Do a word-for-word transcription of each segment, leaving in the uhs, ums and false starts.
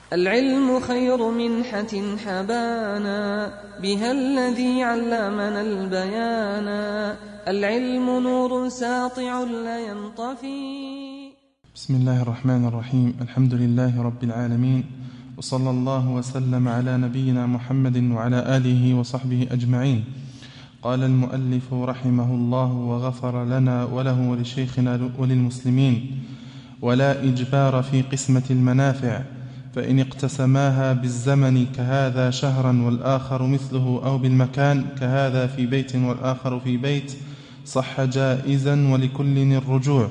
العلم خير منحة حبانا بها الذي علمنا البيانا. العلم نور ساطع لا ينطفي. بسم الله الرحمن الرحيم. الحمد لله رب العالمين، وصلى الله وسلم على نبينا محمد وعلى آله وصحبه أجمعين. قال المؤلف رحمه الله وغفر لنا وله ولشيخنا وللمسلمين: ولا إجبار في قسمة المنافع، فإن اقتسماها بالزمن كهذا شهرا والآخر مثله، أو بالمكان كهذا في بيت والآخر في بيت، صح جائزا ولكل الرجوع.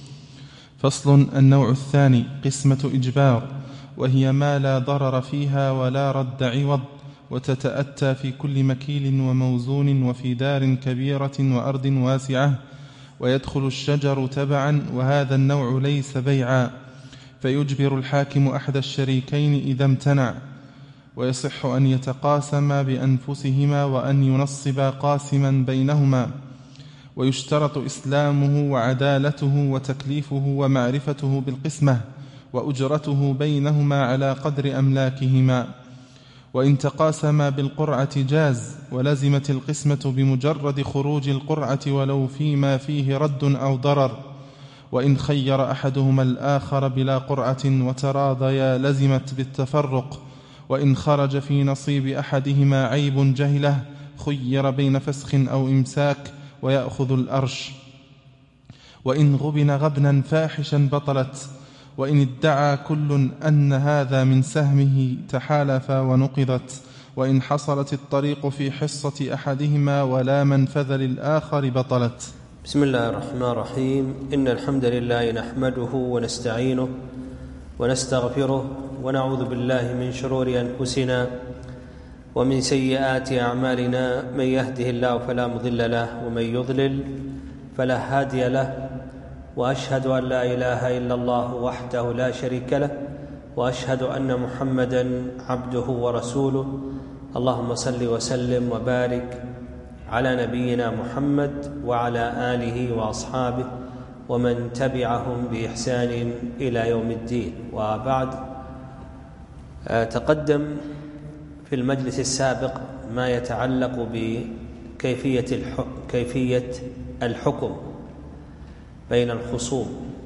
فصل. النوع الثاني قسمة إجبار، وهي ما لا ضرر فيها ولا رد عوض، وتتأتى في كل مكيل وموزون، وفي دار كبيرة وأرض واسعة، ويدخل الشجر تبعا، وهذا النوع ليس بيعا، فيجبر الحاكم أحد الشريكين إذا امتنع، ويصح أن يتقاسما بأنفسهما وأن ينصبا قاسما بينهما، ويشترط إسلامه وعدالته وتكليفه ومعرفته بالقسمة، وأجرته بينهما على قدر أملاكهما. وإن تقاسما بالقرعة جاز، ولزمت القسمة بمجرد خروج القرعة ولو فيما فيه رد أو ضرر. وإن خير أحدهما الآخر بلا قرعة وتراضيا لزمت بالتفرق. وإن خرج في نصيب أحدهما عيب جهله خير بين فسخ أو إمساك ويأخذ الأرش. وإن غبن غبنا فاحشا بطلت. وإن ادعى كل أن هذا من سهمه تحالفا ونقضت. وإن حصلت الطريق في حصة أحدهما ولا منفذ للآخر بطلت. بسم الله الرحمن الرحيم. إن الحمد لله نحمده ونستعينه ونستغفره، ونعوذ بالله من شرور أنفسنا ومن سيئات أعمالنا. من يهده الله فلا مضل له، ومن يضلل فلا هادي له. وأشهد أن لا إله إلا الله وحده لا شريك له، وأشهد أن محمدا عبده ورسوله. اللهم صل وسلم وبارك على نبينا محمد وعلى آله وأصحابه ومن تبعهم بإحسان إلى يوم الدين. وبعد، تقدم في المجلس السابق ما يتعلق بكيفية كيفية الحكم بين الخصوم،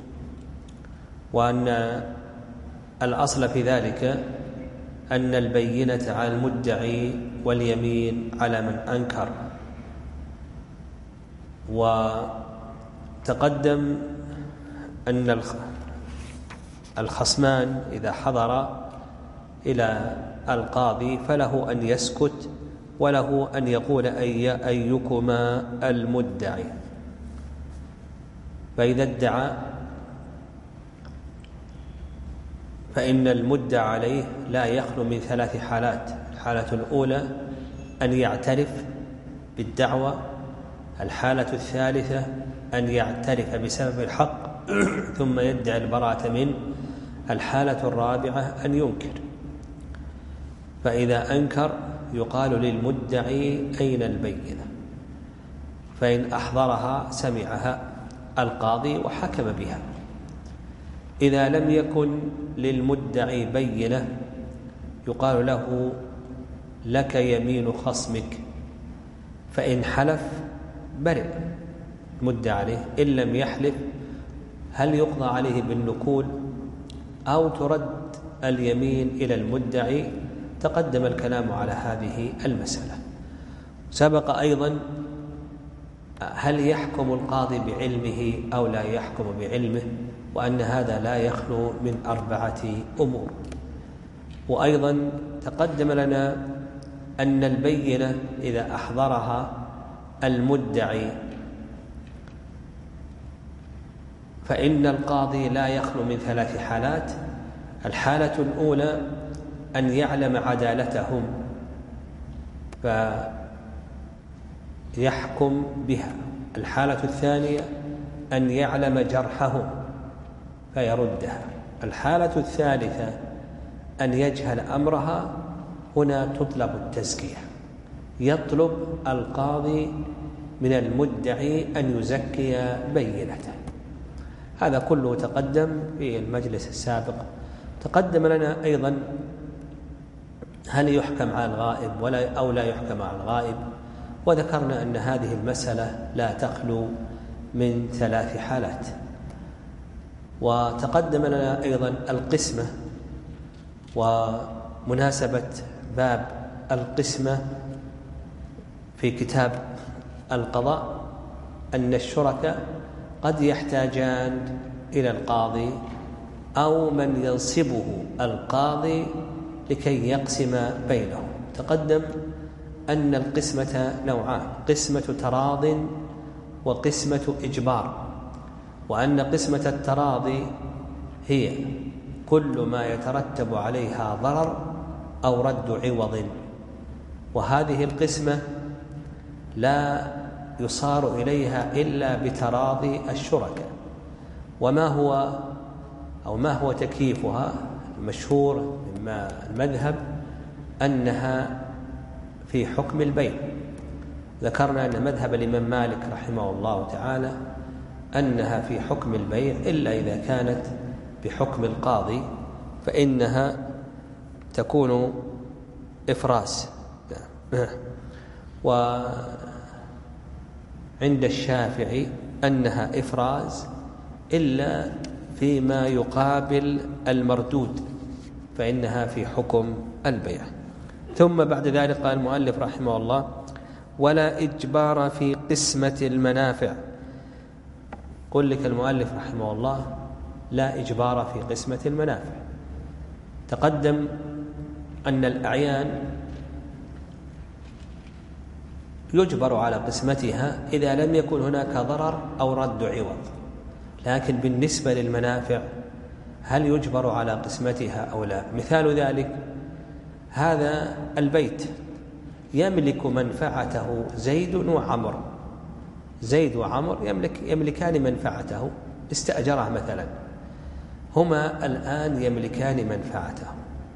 وأن الأصل في ذلك أن البينة على المدعي واليمين على من أنكر. وتقدم أن الخصمان إذا حضر إلى القاضي فله أن يسكت، وله أن يقول أي أيكما المدعي. فإذا ادعى فإن المدعى عليه لا يخلو من ثلاث حالات. الحالة الأولى أن يعترف بالدعوة، الحالة الثالثة أن يعترف بسبب الحق ثم يدعي البراءة منه، الحالة الرابعة أن ينكر. فإذا أنكر يقال للمدعي أين البينة؟ فإن أحضرها سمعها القاضي وحكم بها. إذا لم يكن للمدعي بينة يقال له لك يمين خصمك، فإن حلف برئ المدعى عليه. إن لم يحلف هل يقضى عليه بالنكول أو ترد اليمين إلى المدعي؟ تقدم الكلام على هذه المسألة. سبق أيضا هل يحكم القاضي بعلمه أو لا يحكم بعلمه، وأن هذا لا يخلو من أربعة أمور. وأيضا تقدم لنا أن البينة إذا أحضرها المدعي فإن القاضي لا يخلو من ثلاث حالات. الحالة الأولى أن يعلم عدالتهم فيحكم بها. الحالة الثانية أن يعلم جرحهم فيردها. الحالة الثالثة أن يجهل أمرها. هنا تطلب التزكية، يطلب القاضي من المدعي أن يزكي بينته. هذا كله تقدم في المجلس السابق تقدم لنا أيضا هل يحكم على الغائب ولا أو لا يحكم على الغائب، وذكرنا أن هذه المسألة لا تخلو من ثلاث حالات. وتقدم لنا أيضا القسمة، ومناسبة باب القسمة في كتاب القضاء أن الشركاء قد يحتاجان إلى القاضي أو من ينصبه القاضي لكي يقسم بينهم. تقدم أن القسمة نوعان: قسمة تراض وقسمة إجبار، وأن قسمة التراضي هي كل ما يترتب عليها ضرر أو رد عوض، وهذه القسمة لا يصار إليها إلا بتراضي الشركاء. وما هو أو ما هو تكييفها؟ المشهور مما المذهب أنها في حكم البيع. ذكرنا أن مذهب الإمام مالك رحمه الله تعالى أنها في حكم البيع إلا إذا كانت بحكم القاضي فإنها تكون إفراس. وعند الشافعي أنها إفراز إلا فيما يقابل المردود فإنها في حكم البيع. ثم بعد ذلك قال المؤلف رحمه الله: ولا إجبار في قسمة المنافع. قل لك المؤلف رحمه الله: لا إجبار في قسمة المنافع. تقدم أن الأعيان يجبر على قسمتها إذا لم يكن هناك ضرر أو رد عوض، لكن بالنسبة للمنافع هل يجبر على قسمتها أو لا؟ مثال ذلك: هذا البيت يملك منفعته زيد وعمر، زيد وعمر يملك يملكان منفعته، استأجره مثلا، هما الآن يملكان منفعته.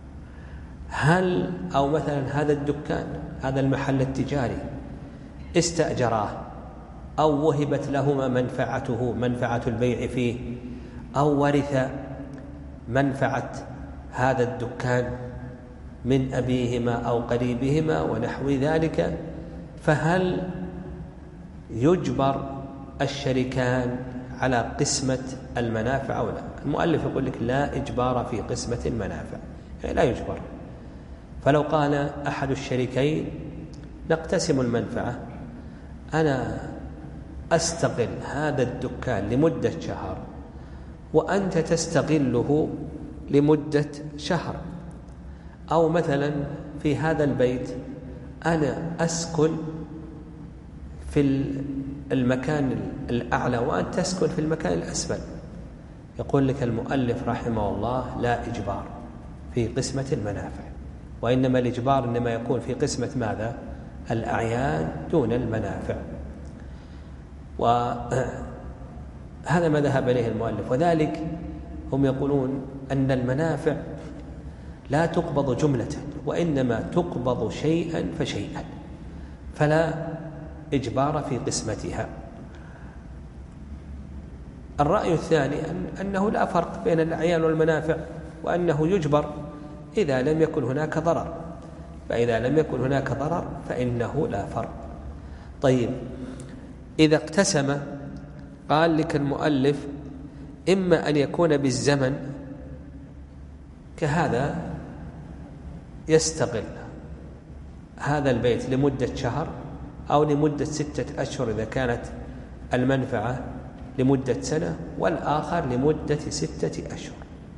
هل أو مثلا هذا الدكان، هذا المحل التجاري استأجراه أو وهبت لهما منفعته منفعة البيع فيه، أو ورث منفعة هذا الدكان من أبيهما أو قريبهما ونحو ذلك، فهل يجبر الشريكان على قسمة المنافع أو لا؟ المؤلف يقول لك: لا إجبار في قسمة المنافع، يعني لا يجبر. فلو قال أحد الشريكين: نقتسم المنفعة، أنا أستغل هذا الدكان لمدة شهر وأنت تستغله لمدة شهر، أو مثلا في هذا البيت أنا أسكن في المكان الأعلى وأنت تسكن في المكان الأسفل، يقول لك المؤلف رحمه الله: لا إجبار في قسمة المنافع، وإنما الإجبار إنما يكون في قسمة ماذا؟ الأعيان دون المنافع. وهذا ما ذهب إليه المؤلف. وذلك هم يقولون أن المنافع لا تقبض جملة، وإنما تقبض شيئا فشيئا، فلا إجبار في قسمتها. الرأي الثاني أنه لا فرق بين الأعيان والمنافع، وأنه يجبر إذا لم يكن هناك ضرر، فإذا لم يكن هناك ضرر فإنه لا فرق. طيب، إذا اقتسم قال لك المؤلف: إما أن يكون بالزمن، كهذا يستغل هذا البيت لمدة شهر أو لمدة ستة أشهر إذا كانت المنفعة لمدة سنة، والآخر لمدة ستة أشهر.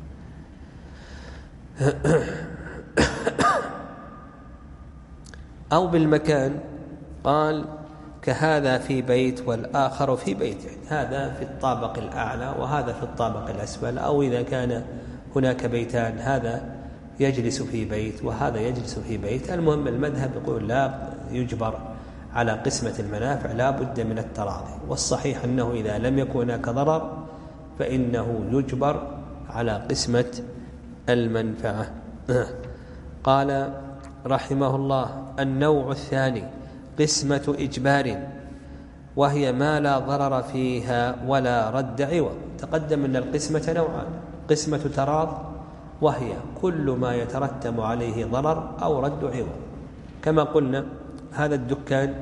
أو بالمكان، قال: كهذا في بيت والآخر في بيت، يعني هذا في الطابق الأعلى وهذا في الطابق الأسفل. أو إذا كان هناك بيتان، هذا يجلس في بيت وهذا يجلس في بيت. المهم المذهب يقول لا يجبر على قسمة المنافع، لا بد من التراضي. والصحيح أنه إذا لم يكن هناك ضرر فإنه يجبر على قسمة المنفعة. قال رحمه الله: النوع الثاني قسمة إجبار، وهي ما لا ضرر فيها ولا رد عوض. تقدم أن القسمة نوعان: قسمة تراض وهي كل ما يترتب عليه ضرر أو رد عوض. كما قلنا هذا الدكان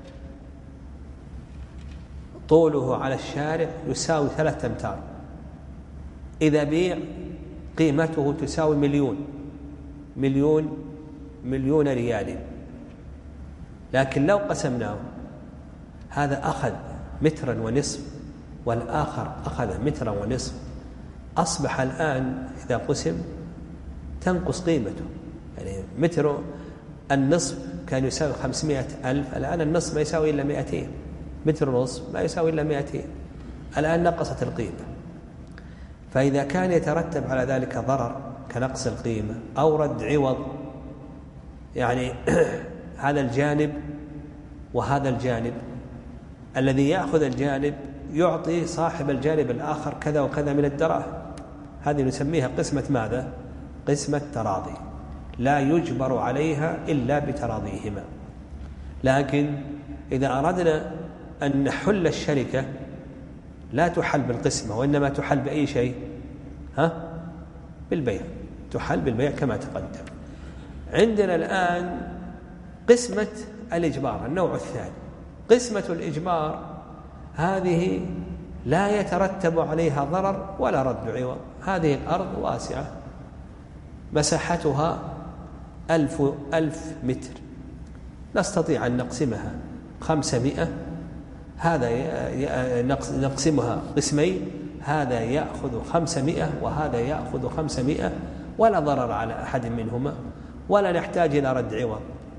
طوله على الشارع يساوي ثلاثة أمتار، إذا بيع قيمته تساوي مليون مليون مليون ريال، لكن لو قسمناه هذا أخذ مترا ونصف والآخر أخذ مترا ونصف، أصبح الآن إذا قسم تنقص قيمته. يعني متر النصف كان يساوي خمسمائة ألف، الآن النصف ما يساوي إلا مئتين، متر ونصف ما يساوي إلا مئتين، الآن نقصت القيمة. فإذا كان يترتب على ذلك ضرر كنقص القيمة أو رد عوض، يعني هذا الجانب وهذا الجانب، الذي يأخذ الجانب يعطي صاحب الجانب الآخر كذا وكذا من الدراهم، هذه نسميها قسمة ماذا؟ قسمة تراضي، لا يجبر عليها إلا بتراضيهما. لكن إذا أردنا أن نحل الشركة لا تحل بالقسمة، وإنما تحل بأي شيء؟ ها؟ بالبيع، تحل بالبيع كما تقدم. عندنا الآن قسمة الإجبار النوع الثاني. قسمة الإجبار هذه لا يترتب عليها ضرر ولا رد عوض. هذه الأرض واسعة مساحتها ألف, ألف متر، نستطيع أن نقسمها خمسمائة، هذا نقسمها قسمين، هذا يأخذ خمسمائة وهذا يأخذ خمسمائة، ولا ضرر على أحد منهما ولا نحتاج إلى رد عوض.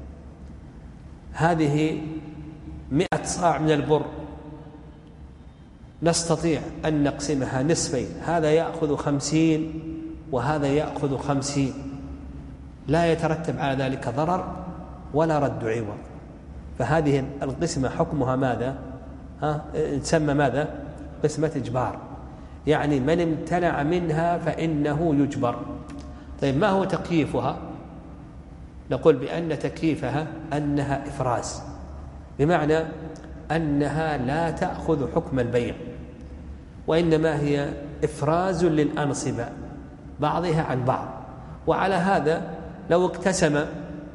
هذه مئة صاع من البر نستطيع أن نقسمها نصفين، هذا يأخذ خمسين وهذا يأخذ خمسين، لا يترتب على ذلك ضرر ولا رد عوض. فهذه القسمة حكمها ماذا؟ ها؟ تسمى ماذا؟ قسمة إجبار، يعني من امتنع منها فإنه يجبر. طيب ما هو تكييفها؟ نقول بأن تكييفها أنها إفراز، بمعنى أنها لا تأخذ حكم البيع، وإنما هي إفراز للأنصبة بعضها عن بعض. وعلى هذا لو اقتسم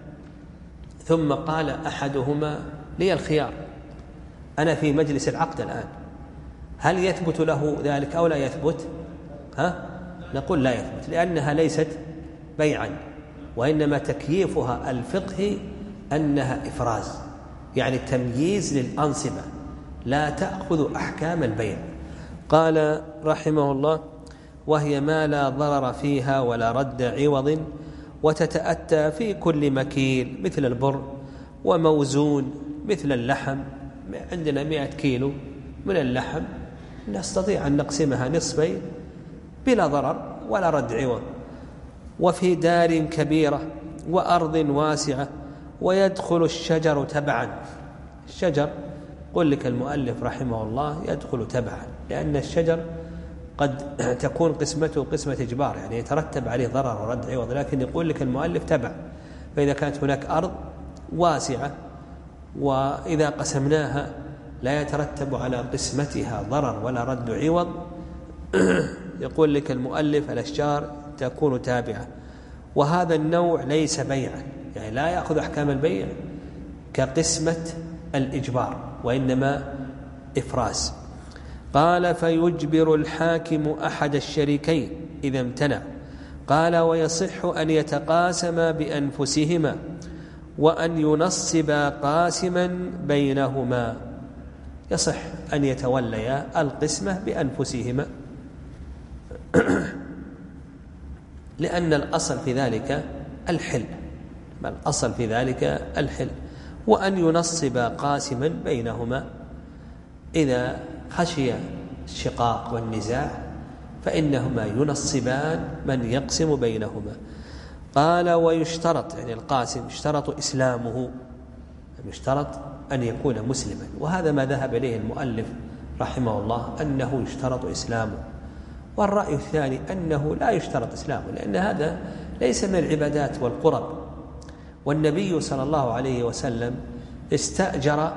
ثم قال أحدهما لي الخيار، أنا في مجلس العقد الآن، هل يثبت له ذلك أو لا يثبت؟ ها؟ نقول لا يثبت، لأنها ليست بيعا، وإنما تكييفها الفقهي أنها إفراز، يعني تمييز للأنصبة، لا تأخذ أحكام البيع. قال رحمه الله: وهي ما لا ضرر فيها ولا رد عوض، وتتأتى في كل مكيل مثل البر، وموزون مثل اللحم. عندنا مئة كيلو من اللحم نستطيع أن نقسمها نصفين بلا ضرر ولا رد عوض. وفي دار كبيرة وأرض واسعة، ويدخل الشجر تبعا. الشجر قل لك المؤلف رحمه الله يدخل تبعا، لأن الشجر قد تكون قسمته قسمة إجبار، يعني يترتب عليه ضرر ورد عوض، لكن يقول لك المؤلف تبع. فإذا كانت هناك أرض واسعة وإذا قسمناها لا يترتب على قسمتها ضرر ولا رد عوض، يقول لك المؤلف الأشجار تكون تابعة. وهذا النوع ليس بيعا، يعني لا يأخذ أحكام البيع كقسمة الإجبار، وإنما إفراز. قال: فيجبر الحاكم أحد الشريكين إذا امتنع. قال: ويصح أن يتقاسما بأنفسهما، وأن ينصبا قاسما بينهما. يصح أن يتوليا القسمة بأنفسهما، لأن الأصل في ذلك الحل، الأصل في ذلك الحل. وأن ينصبا قاسما بينهما، إذا خشي الشقاق والنزاع فإنهما ينصبان من يقسم بينهما. قال: ويشترط، يعني القاسم يشترط إسلامه، يشترط أن يكون مسلما، وهذا ما ذهب إليه المؤلف رحمه الله، أنه يشترط إسلامه. والرأي الثاني أنه لا يشترط إسلامه، لأن هذا ليس من العبادات والقرب. والنبي صلى الله عليه وسلم استأجر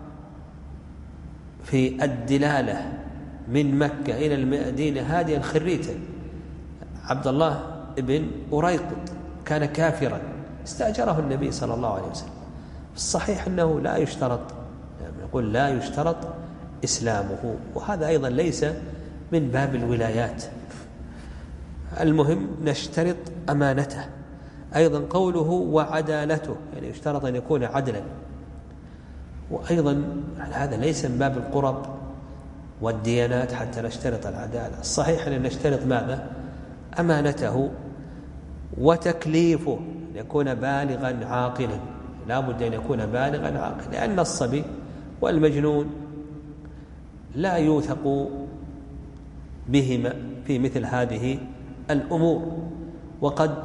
في الدلالة من مكة إلى المدينة هاديا خريتا. عبد الله ابن أريقط كان كافرا استأجره النبي صلى الله عليه وسلم. الصحيح أنه لا يشترط، يقول لا يشترط إسلامه، وهذا أيضا ليس من باب الولايات. المهم نشترط أمانته. أيضا قوله وعدالته، يعني يشترط أن يكون عدلا، وأيضا هذا ليس من باب القرب والديانات حتى نشترط العدالة. الصحيح أن نشترط ماذا؟ أمانته وتكليفه، أن يكون بالغا عاقلا، لا بد أن يكون بالغا عاقلا، لأن الصبي والمجنون لا يوثق بهما في مثل هذه الأمور، وقد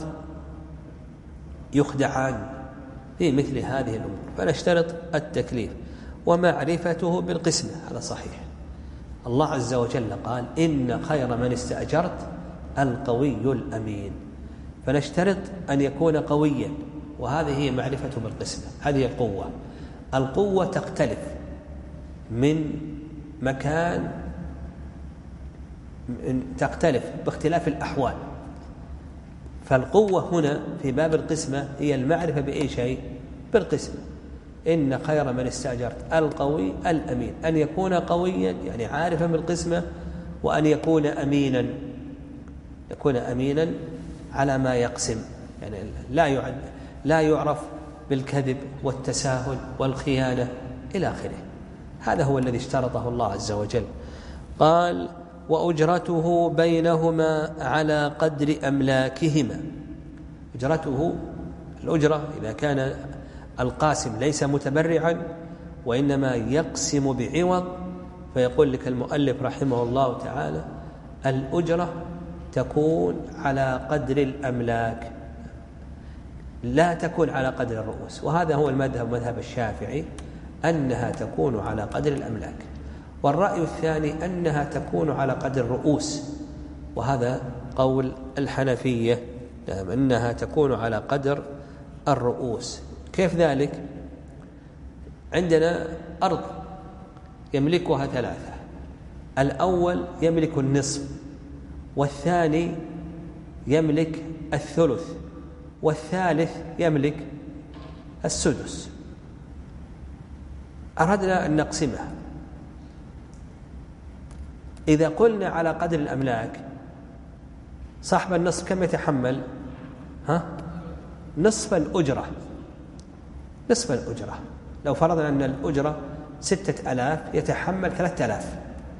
يخدعان في مثل هذه الأمور، فنشترط التكليف ومعرفته بالقسمة. هذا صحيح. الله عز وجل قال إن خير من استأجرت القوي الأمين، فنشترط أن يكون قويا، وهذه هي معرفته بالقسمة. هذه القوة. القوة تختلف من مكان، تختلف باختلاف الأحوال. فالقوة هنا في باب القسمة هي المعرفة بأي شيء؟ بالقسمة. إن خير من استأجرت القوي الأمين، أن يكون قويا يعني عارفا بالقسمة، وأن يكون أمينا، يكون أمينا على ما يقسم، يعني لا يعد لا يعرف بالكذب والتساهل والخيانة إلى آخره. هذا هو الذي اشترطه الله عز وجل. قال وأجرته بينهما على قدر أملاكهما. أجرته، الأجرة إذا كان القاسم ليس متبرعا وإنما يقسم بعوض، فيقول لك المؤلف رحمه الله تعالى الأجرة تكون على قدر الأملاك، لا تكون على قدر الرؤوس. وهذا هو المذهب، مذهب الشافعي، أنها تكون على قدر الأملاك. والرأي الثاني أنها تكون على قدر الرؤوس، وهذا قول الحنفية، أنها تكون على قدر الرؤوس. كيف ذلك؟ عندنا أرض يملكها ثلاثة، الأول يملك النصف، والثاني يملك الثلث، والثالث يملك السدس. أردنا أن نقسمها. إذا قلنا على قدر الأملاك، صاحب النصف كم يتحمل؟ ها؟ نصف الأجرة. نصف الأجرة. لو فرضنا أن الأجرة ستة ألاف يتحمل ثلاثة ألاف،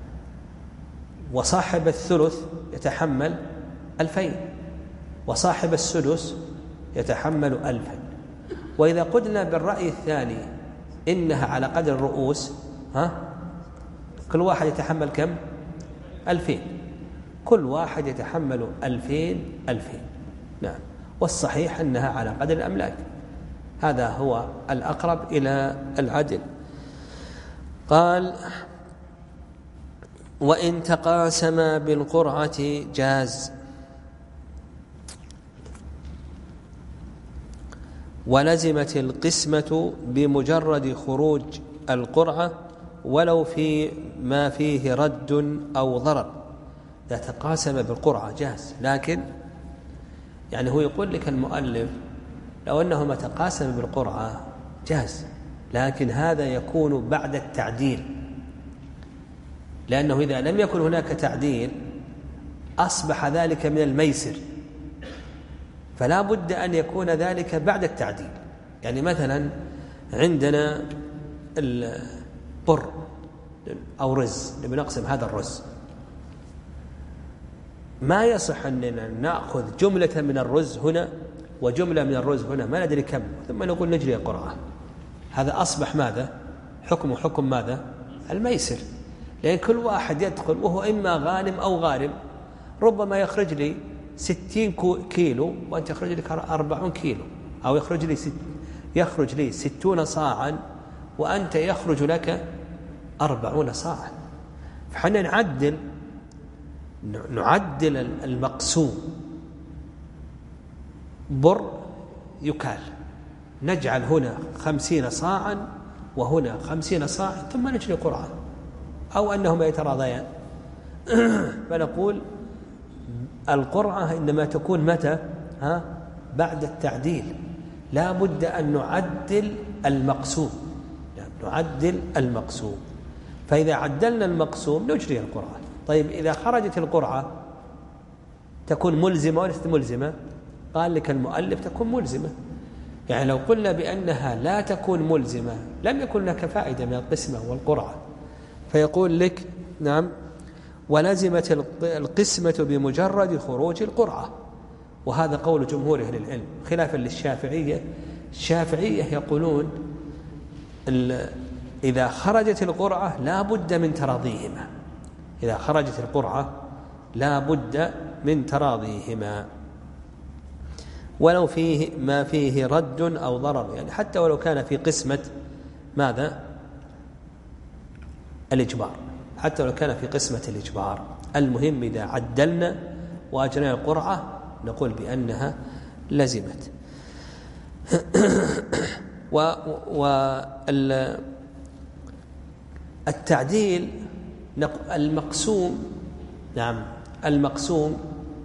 وصاحب الثلث يتحمل ألفين، وصاحب السدس يتحمل ألفا. وإذا قلنا بالرأي الثاني إنها على قدر الرؤوس، ها؟ كل واحد يتحمل كم؟ ألفين. كل واحد يتحمل ألفين ألفين. نعم. والصحيح أنها على قدر الأملاك. هذا هو الأقرب إلى العدل. قال وإن تقاسما بالقرعة جاز، ولزمت القسمة بمجرد خروج القرعة ولو في ما فيه رد أو ضرر. إذا تقاسم بالقرعة جاز، لكن يعني هو يقول لك المؤلف لو أنهما تقاسم بالقرعة جاز، لكن هذا يكون بعد التعديل، لأنه إذا لم يكن هناك تعديل أصبح ذلك من الميسر، فلا بد أن يكون ذلك بعد التعديل. يعني مثلا عندنا البر أو رز، نبي نقسم هذا الرز، ما يصح أننا نأخذ جملة من الرز هنا وجملة من الرز هنا ما ندري كم ثم نقول نجري قرعة. هذا أصبح ماذا؟ حكم حكم ماذا؟ الميسر، لأن كل واحد يدخل وهو إما غانم أو غارم. ربما يخرج لي ستين كيلو وأنت يخرج لك أربعون كيلو، أو يخرج لي ست يخرج لي ستون صاعا وأنت يخرج لك أربعون صاعا. فحنا نعدل نعدل المقسوم. بر يكال، نجعل هنا خمسين صاعا وهنا خمسين صاعا ثم نجري قرعة، أو أنهما يتراضيان. فنقول القرعة إنما تكون متى؟ ها؟ بعد التعديل. لا بد أن نعدل المقسوم، يعني نعدل المقسوم. فإذا عدلنا المقسوم نجري القرعة. طيب إذا خرجت القرعة تكون ملزمة وليست ملزمة؟ قال لك المؤلف تكون ملزمة. يعني لو قلنا بأنها لا تكون ملزمة لم يكن لك فائدة من القسمة والقرعة. فيقول لك نعم ولزمت القسمة بمجرد خروج القرعة، وهذا قول جمهور أهل العلم خلافا للشافعية. الشافعية يقولون إذا خرجت القرعة لا بد من تراضيهما، إذا خرجت القرعة لا بد من تراضيهما ولو فيه ما فيه رد أو ضرر، يعني حتى ولو كان في قسمة ماذا؟ الإجبار، حتى ولو كان في قسمة الإجبار. المهم إذا عدلنا وأجرينا القرعة نقول بأنها لزمت. والتعديل المقسوم، نعم المقسوم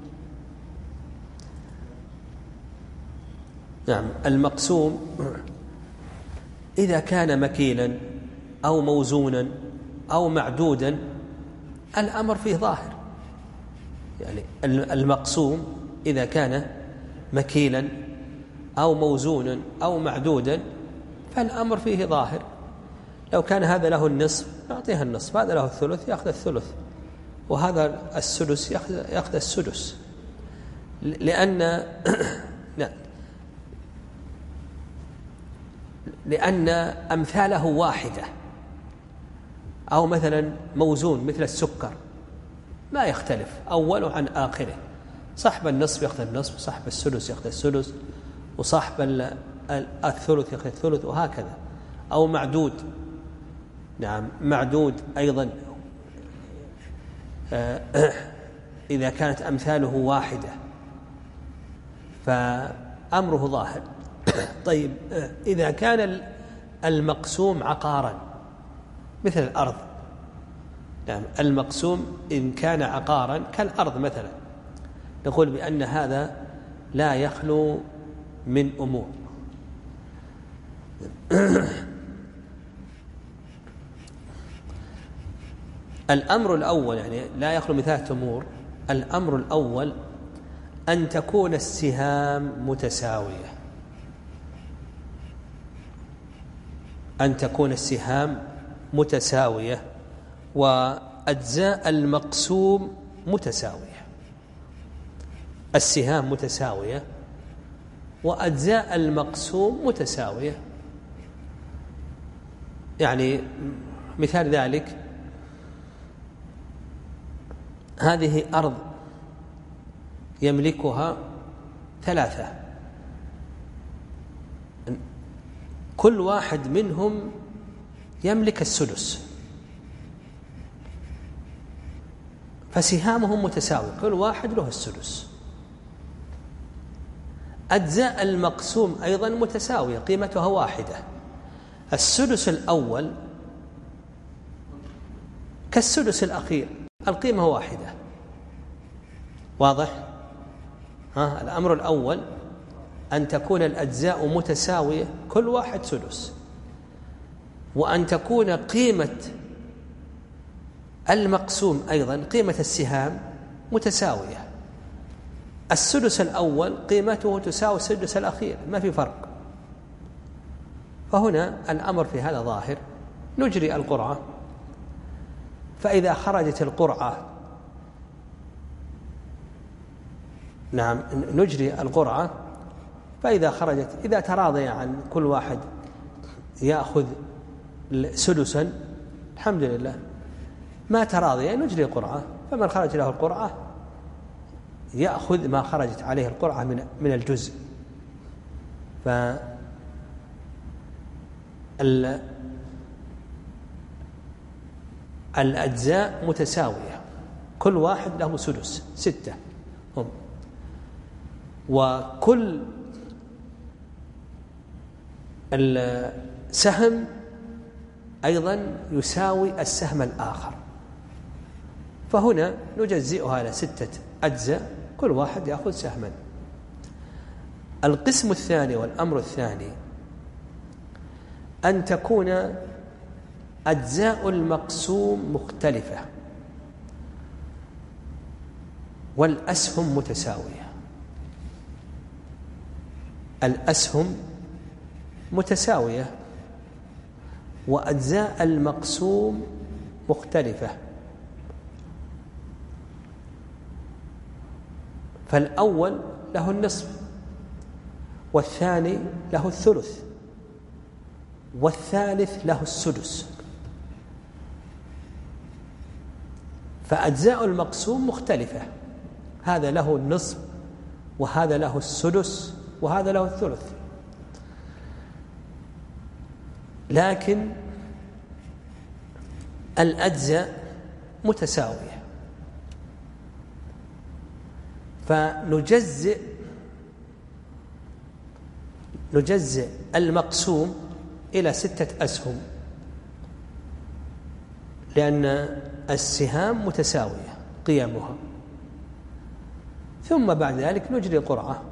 نعم المقسوم إذا كان مكيلا أو موزونا أو معدودا الأمر فيه ظاهر. يعني المقسوم إذا كان مكيلا أو موزونا أو معدودا فالأمر فيه ظاهر. لو كان هذا له النصف نعطيها النصف، هذا له الثلث يأخذ الثلث، وهذا السدس يأخذ السدس، لأن لأن أمثاله واحدة. أو مثلا موزون مثل السكر ما يختلف أوله عن آخره، صاحب النصف يأخذ النصف، وصاحب السدس يأخذ السدس، وصاحب الثلث يأخذ الثلث، وهكذا. أو معدود، نعم معدود أيضا إذا كانت أمثاله واحدة فأمره ظاهر. طيب إذا كان المقسوم عقارا مثل الأرض، نعم المقسوم إن كان عقارا كالأرض مثلا نقول بأن هذا لا يخلو من أمور. الأمر الأول يعني لا يخلو من ثلاثة أمور. الأمر الأول أن تكون السهام متساوية، أن تكون السهام متساوية وأجزاء المقسوم متساوية. السهام متساوية وأجزاء المقسوم متساوية. يعني مثال ذلك هذه أرض يملكها ثلاثة، كل واحد منهم يملك السدس، فسهامهم متساوية، كل واحد له السدس. أجزاء المقسوم أيضا متساوية، قيمتها واحدة. السدس الأول كالسدس الأخير، القيمة واحدة. واضح؟ ها الأمر الأول أن تكون الأجزاء متساوية، كل واحد سدس، وأن تكون قيمة المقسوم أيضا قيمة السهام متساوية. السدس الأول قيمته تساوي السدس الأخير، ما في فرق. فهنا الأمر في هذا ظاهر، نجري القرعة. فإذا خرجت القرعة، نعم نجري القرعة، فإذا خرجت إذا تراضي عن كل واحد يأخذ سدسا الحمد لله، ما تراضي نجري القرعة. فمن خرج له القرعة يأخذ ما خرجت عليه القرعة من من الجزء. ف الأجزاء متساوية، كل واحد له سدس، ستة هم، وكل السهم أيضا يساوي السهم الآخر. فهنا نجزئها على ستة أجزاء، كل واحد يأخذ سهما. القسم الثاني والأمر الثاني أن تكون أجزاء المقسوم مختلفة والأسهم متساوية. الأسهم متساوية وأجزاء المقسوم مختلفة. فالأول له النصف والثاني له الثلث والثالث له السدس. فأجزاء المقسوم مختلفة، هذا له النصف وهذا له السدس وهذا له الثلث، لكن الأجزاء متساوية. فنجزئ نجزئ المقسوم إلى ستة أسهم، لأن السهام متساوية قيمها. ثم بعد ذلك نجري القرعة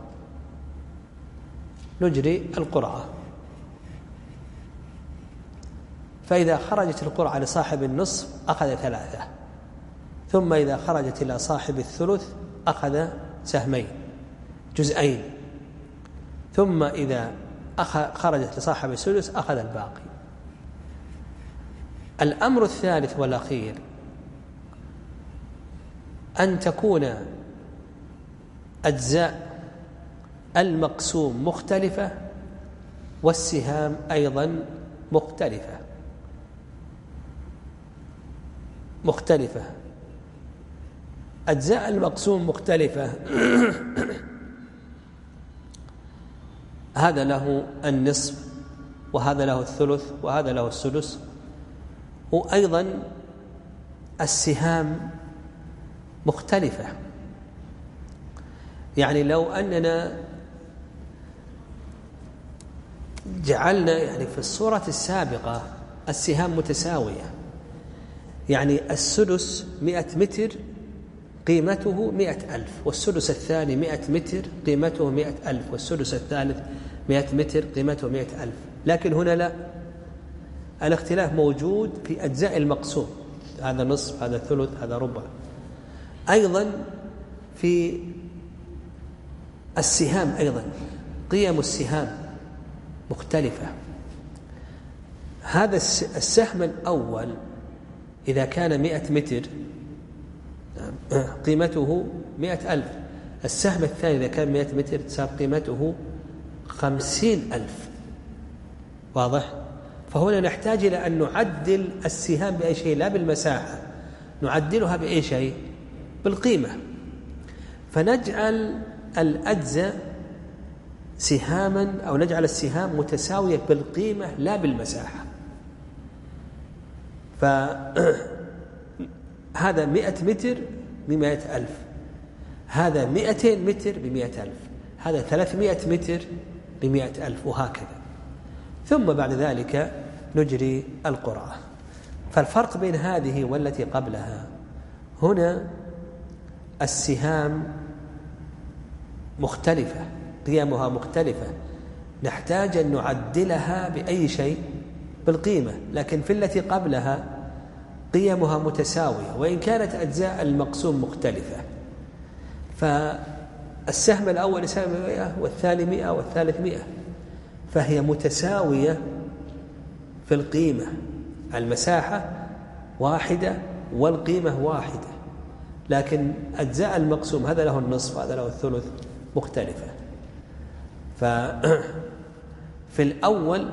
نجري القرعة فإذا خرجت القرعة لصاحب النصف أخذ ثلاثة، ثم إذا خرجت إلى صاحب الثلث أخذ سهمين جزئين، ثم إذا خرجت لصاحب السدس أخذ الباقي. الأمر الثالث والأخير أن تكون أجزاء المقسوم مختلفة والسهام أيضا مختلفة مختلفة أجزاء المقسوم مختلفة هذا له النصف وهذا له الثلث وهذا له السدس، وأيضا السهام مختلفة. يعني لو أننا جعلنا يعني في الصورة السابقة السهام متساوية، يعني السدس مئة متر قيمته مئة ألف، والسدس الثاني مئة متر قيمته مئة ألف، والسدس الثالث مئة متر قيمته مئة ألف. لكن هنا لا، الاختلاف موجود في أجزاء المقسوم، هذا نصف هذا ثلث هذا ربع. أيضا في السهام أيضا قيم السهام مختلفة. هذا السهم الأول إذا كان مئة متر قيمته مئة ألف، السهم الثاني إذا كان مئة متر صار قيمته خمسين ألف. واضح؟ فهنا نحتاج إلى أن نعدل السهام بأي شيء، لا بالمساحة، نعدلها بأي شيء؟ بالقيمة. فنجعل الأجزاء سهاما أو نجعل السهام متساوية بالقيمة لا بالمساحة. فهذا مئة متر بمئة ألف، هذا مئتين متر بمئة ألف، هذا ثلاثمائة متر بمئة ألف، وهكذا. ثم بعد ذلك نجري القرعة. فالفرق بين هذه والتي قبلها هنا السهام مختلفة، قيمها مختلفة، نحتاج أن نعدلها بأي شيء؟ بالقيمة. لكن في التي قبلها قيمها متساوية وإن كانت أجزاء المقسوم مختلفة. فالسهم الأول يساوي مئة والثاني مئة والثالث مئة، فهي متساوية في القيمة، المساحة واحدة والقيمة واحدة، لكن أجزاء المقسوم هذا له النصف هذا له الثلث مختلفة. ففي الأول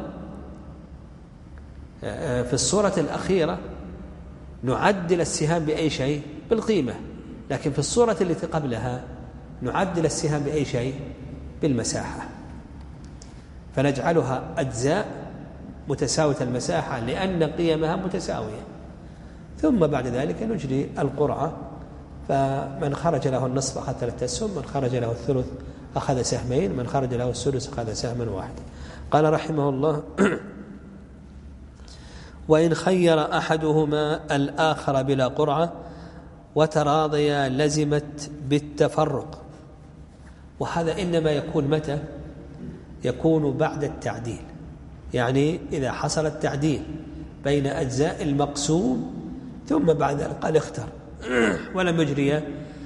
في الصورة الأخيرة نعدل السهام بأي شيء؟ بالقيمة. لكن في الصورة التي قبلها نعدل السهام بأي شيء؟ بالمساحة. فنجعلها أجزاء متساوية المساحة لأن قيمها متساوية. ثم بعد ذلك نجري القرعة، فمن خرج له النصف أخذ ثلاثة أسهم، من خرج له الثلث أخذ سهمين، من خرج له السدس أخذ سهما واحدا. قال رحمه الله: وإن خير أحدهما الآخر بلا قرعة وتراضيا لزمت بالتفرق. وهذا إنما يكون متى؟ يكون بعد التعديل، يعني إذا حصل التعديل بين أجزاء المقسوم ثم بعد ذلك قال اختر ولم يجري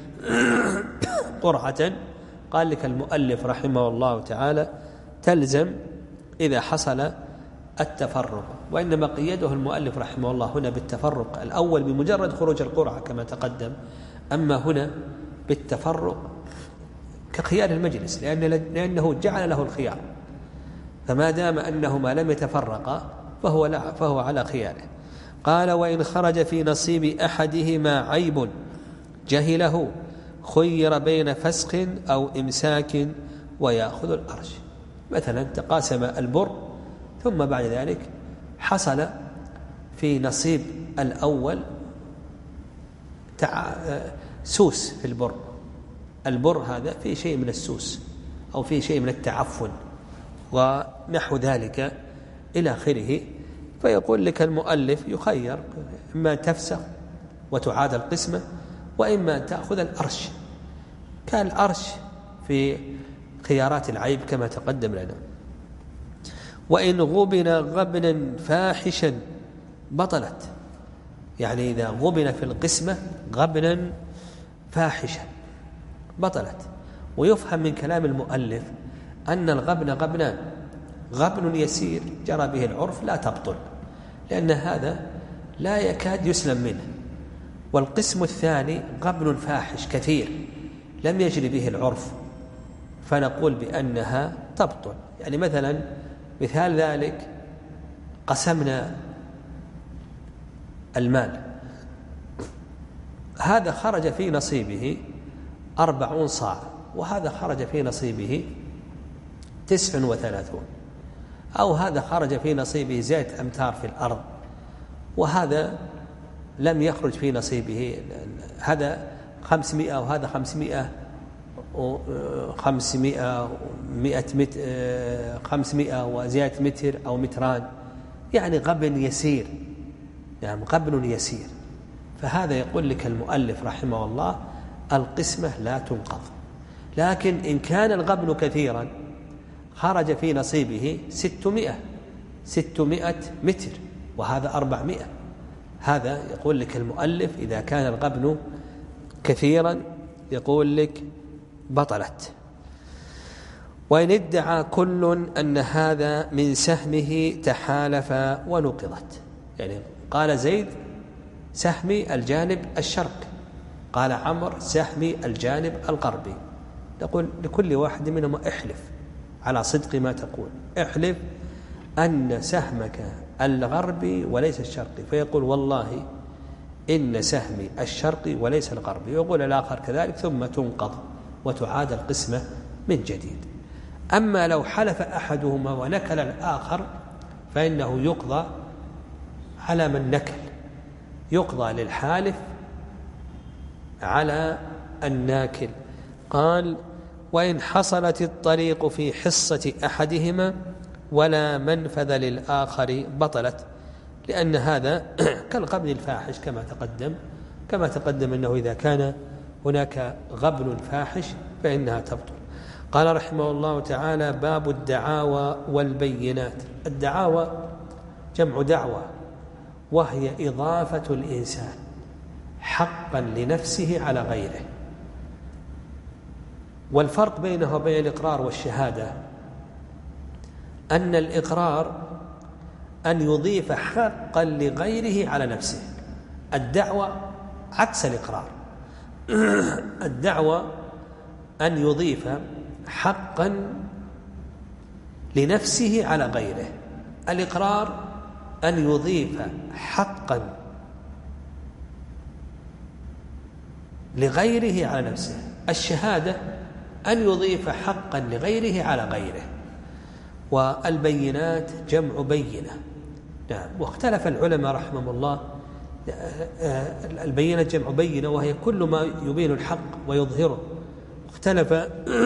قرعة، قال لك المؤلف رحمه الله تعالى تلزم إذا حصل التفرق، وإنما قيده المؤلف رحمه الله هنا بالتفرق الأول بمجرد خروج القرعة كما تقدم، أما هنا بالتفرق كخيار المجلس، لأن لأنه جعل له الخيار، فما دام أنهما لم يتفرقا فهو, لا فهو على خياره. قال وإن خرج في نصيب أحدهما عيب جهله خير بين فسخ أو إمساك ويأخذ الأرش. مثلا تقاسم البر ثم بعد ذلك حصل في نصيب الأول تع... سوس في البر، البر هذا في شيء من السوس أو في شيء من التعفن ونحو ذلك إلى آخره، فيقول لك المؤلف يخير إما تفسخ وتعاد القسمة وإما تأخذ الأرش، كالأرش في خيارات العيب كما تقدم لنا. وإن غبن غبنا فاحشا بطلت، يعني إذا غبن في القسمة غبنا فاحشا بطلت. ويفهم من كلام المؤلف أن الغبن غبنان، غبن يسير جرى به العرف لا تبطل لأن هذا لا يكاد يسلم منه، والقسم الثاني غبن فاحش كثير لم يجري به العرف فنقول بأنها تبطل. يعني مثلا مثال ذلك قسمنا المال، هذا خرج في نصيبه أربعون صاع وهذا خرج في نصيبه تسع وثلاثون، أو هذا خرج في نصيبه زيت أمتار في الأرض وهذا لم يخرج في نصيبه، هذا خمسمائة وهذا خمسمائة خمسمائة مئة متر خمسمائة وزيادة متر أو متران، يعني غبن يسير، يعني غبن يسير. فهذا يقول لك المؤلف رحمه الله القسمة لا تنقض. لكن إن كان الغبن كثيرا خرج في نصيبه ستمائة ستمائة متر وهذا أربعمائة، هذا يقول لك المؤلف إذا كان الغبن كثيرا يقول لك بطلت. وإن ادعى كل أن هذا من سهمه تحالف ونقضت، يعني قال زيد سهمي الجانب الشرقي، قال عمر سهمي الجانب الغربي، نقول لكل واحد منهم احلف على صدق ما تقول، احلف أن سهمك الغربي وليس الشرقي، فيقول والله إن سهمي الشرقي وليس الغربي، ويقول الآخر كذلك، ثم تنقض وتعاد القسمة من جديد. أما لو حلف أحدهما ونكل الآخر فإنه يقضى على من نكل، يقضى للحالف على الناكل. قال وإن حصلت الطريق في حصة أحدهما ولا منفذ للآخر بطلت، لأن هذا كالغبن الفاحش كما تقدم كما تقدم أنه إذا كان هناك غبن فاحش فإنها تبطل. قال رحمه الله تعالى باب الدعاوى والبينات. الدعاوى جمع دعوى، وهي إضافة الإنسان حقا لنفسه على غيره. والفرق بينه وبين الإقرار والشهادة أن الإقرار أن يضيف حقا لغيره على نفسه، الدعوة عكس الإقرار. الدعوة أن يضيف حقا لنفسه على غيره، الإقرار أن يضيف حقا لغيره على نفسه، الشهادة أن يضيف حقا لغيره على غيره. والبينات جمع بينة. نعم. واختلف العلماء رحمهم الله، البينة جمع بينة وهي كل ما يبين الحق ويظهره. اختلف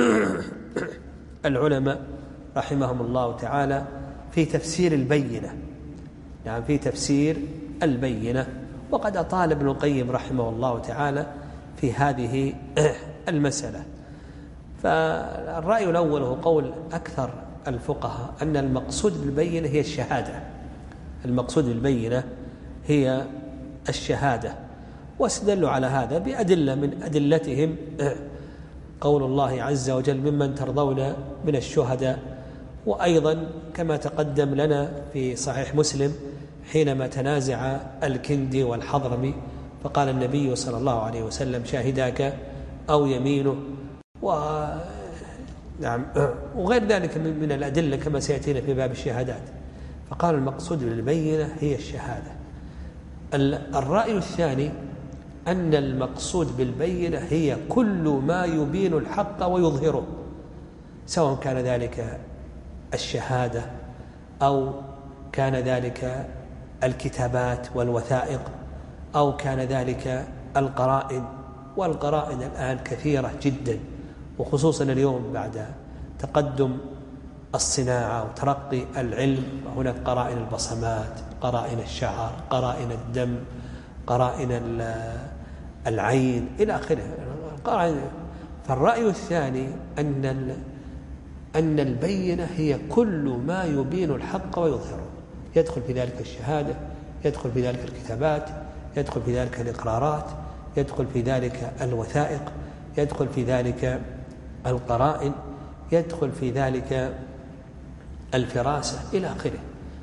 العلماء رحمهم الله تعالى في تفسير البينة، يعني في تفسير البينة، وقد أطال ابن القيم رحمه الله تعالى في هذه المسألة. فالرأي الأول هو قول أكثر الفقهاء أن المقصود بالبينة هي الشهادة، المقصود بالبينة هي الشهادة، واستدلوا على هذا بأدلة من أدلتهم قول الله عز وجل ممن ترضون من الشهداء، وأيضا كما تقدم لنا في صحيح مسلم حينما تنازع الكندي والحضرمي فقال النبي صلى الله عليه وسلم شاهداك أو يمينه، و نعم وغير ذلك من الأدلة كما سيأتينا في باب الشهادات. فقال المقصود بالبينة هي الشهادة. الرأي الثاني أن المقصود بالبينة هي كل ما يبين الحق ويظهره، سواء كان ذلك الشهادة أو كان ذلك الكتابات والوثائق أو كان ذلك القرائن، والقرائن الآن كثيرة جدا، وخصوصا اليوم بعد تقدم الصناعة وترقي العلم هناك قرائن البصمات، قرائن الشعر، قرائن الدم، قرائن العين إلى آخره. فالرأي الثاني أن أن البينة هي كل ما يبين الحق ويظهره، يدخل في ذلك الشهادة، يدخل في ذلك الكتابات، يدخل في ذلك الإقرارات، يدخل في ذلك الوثائق، يدخل في ذلك القرائن، يدخل في ذلك الفراسة إلى آخره.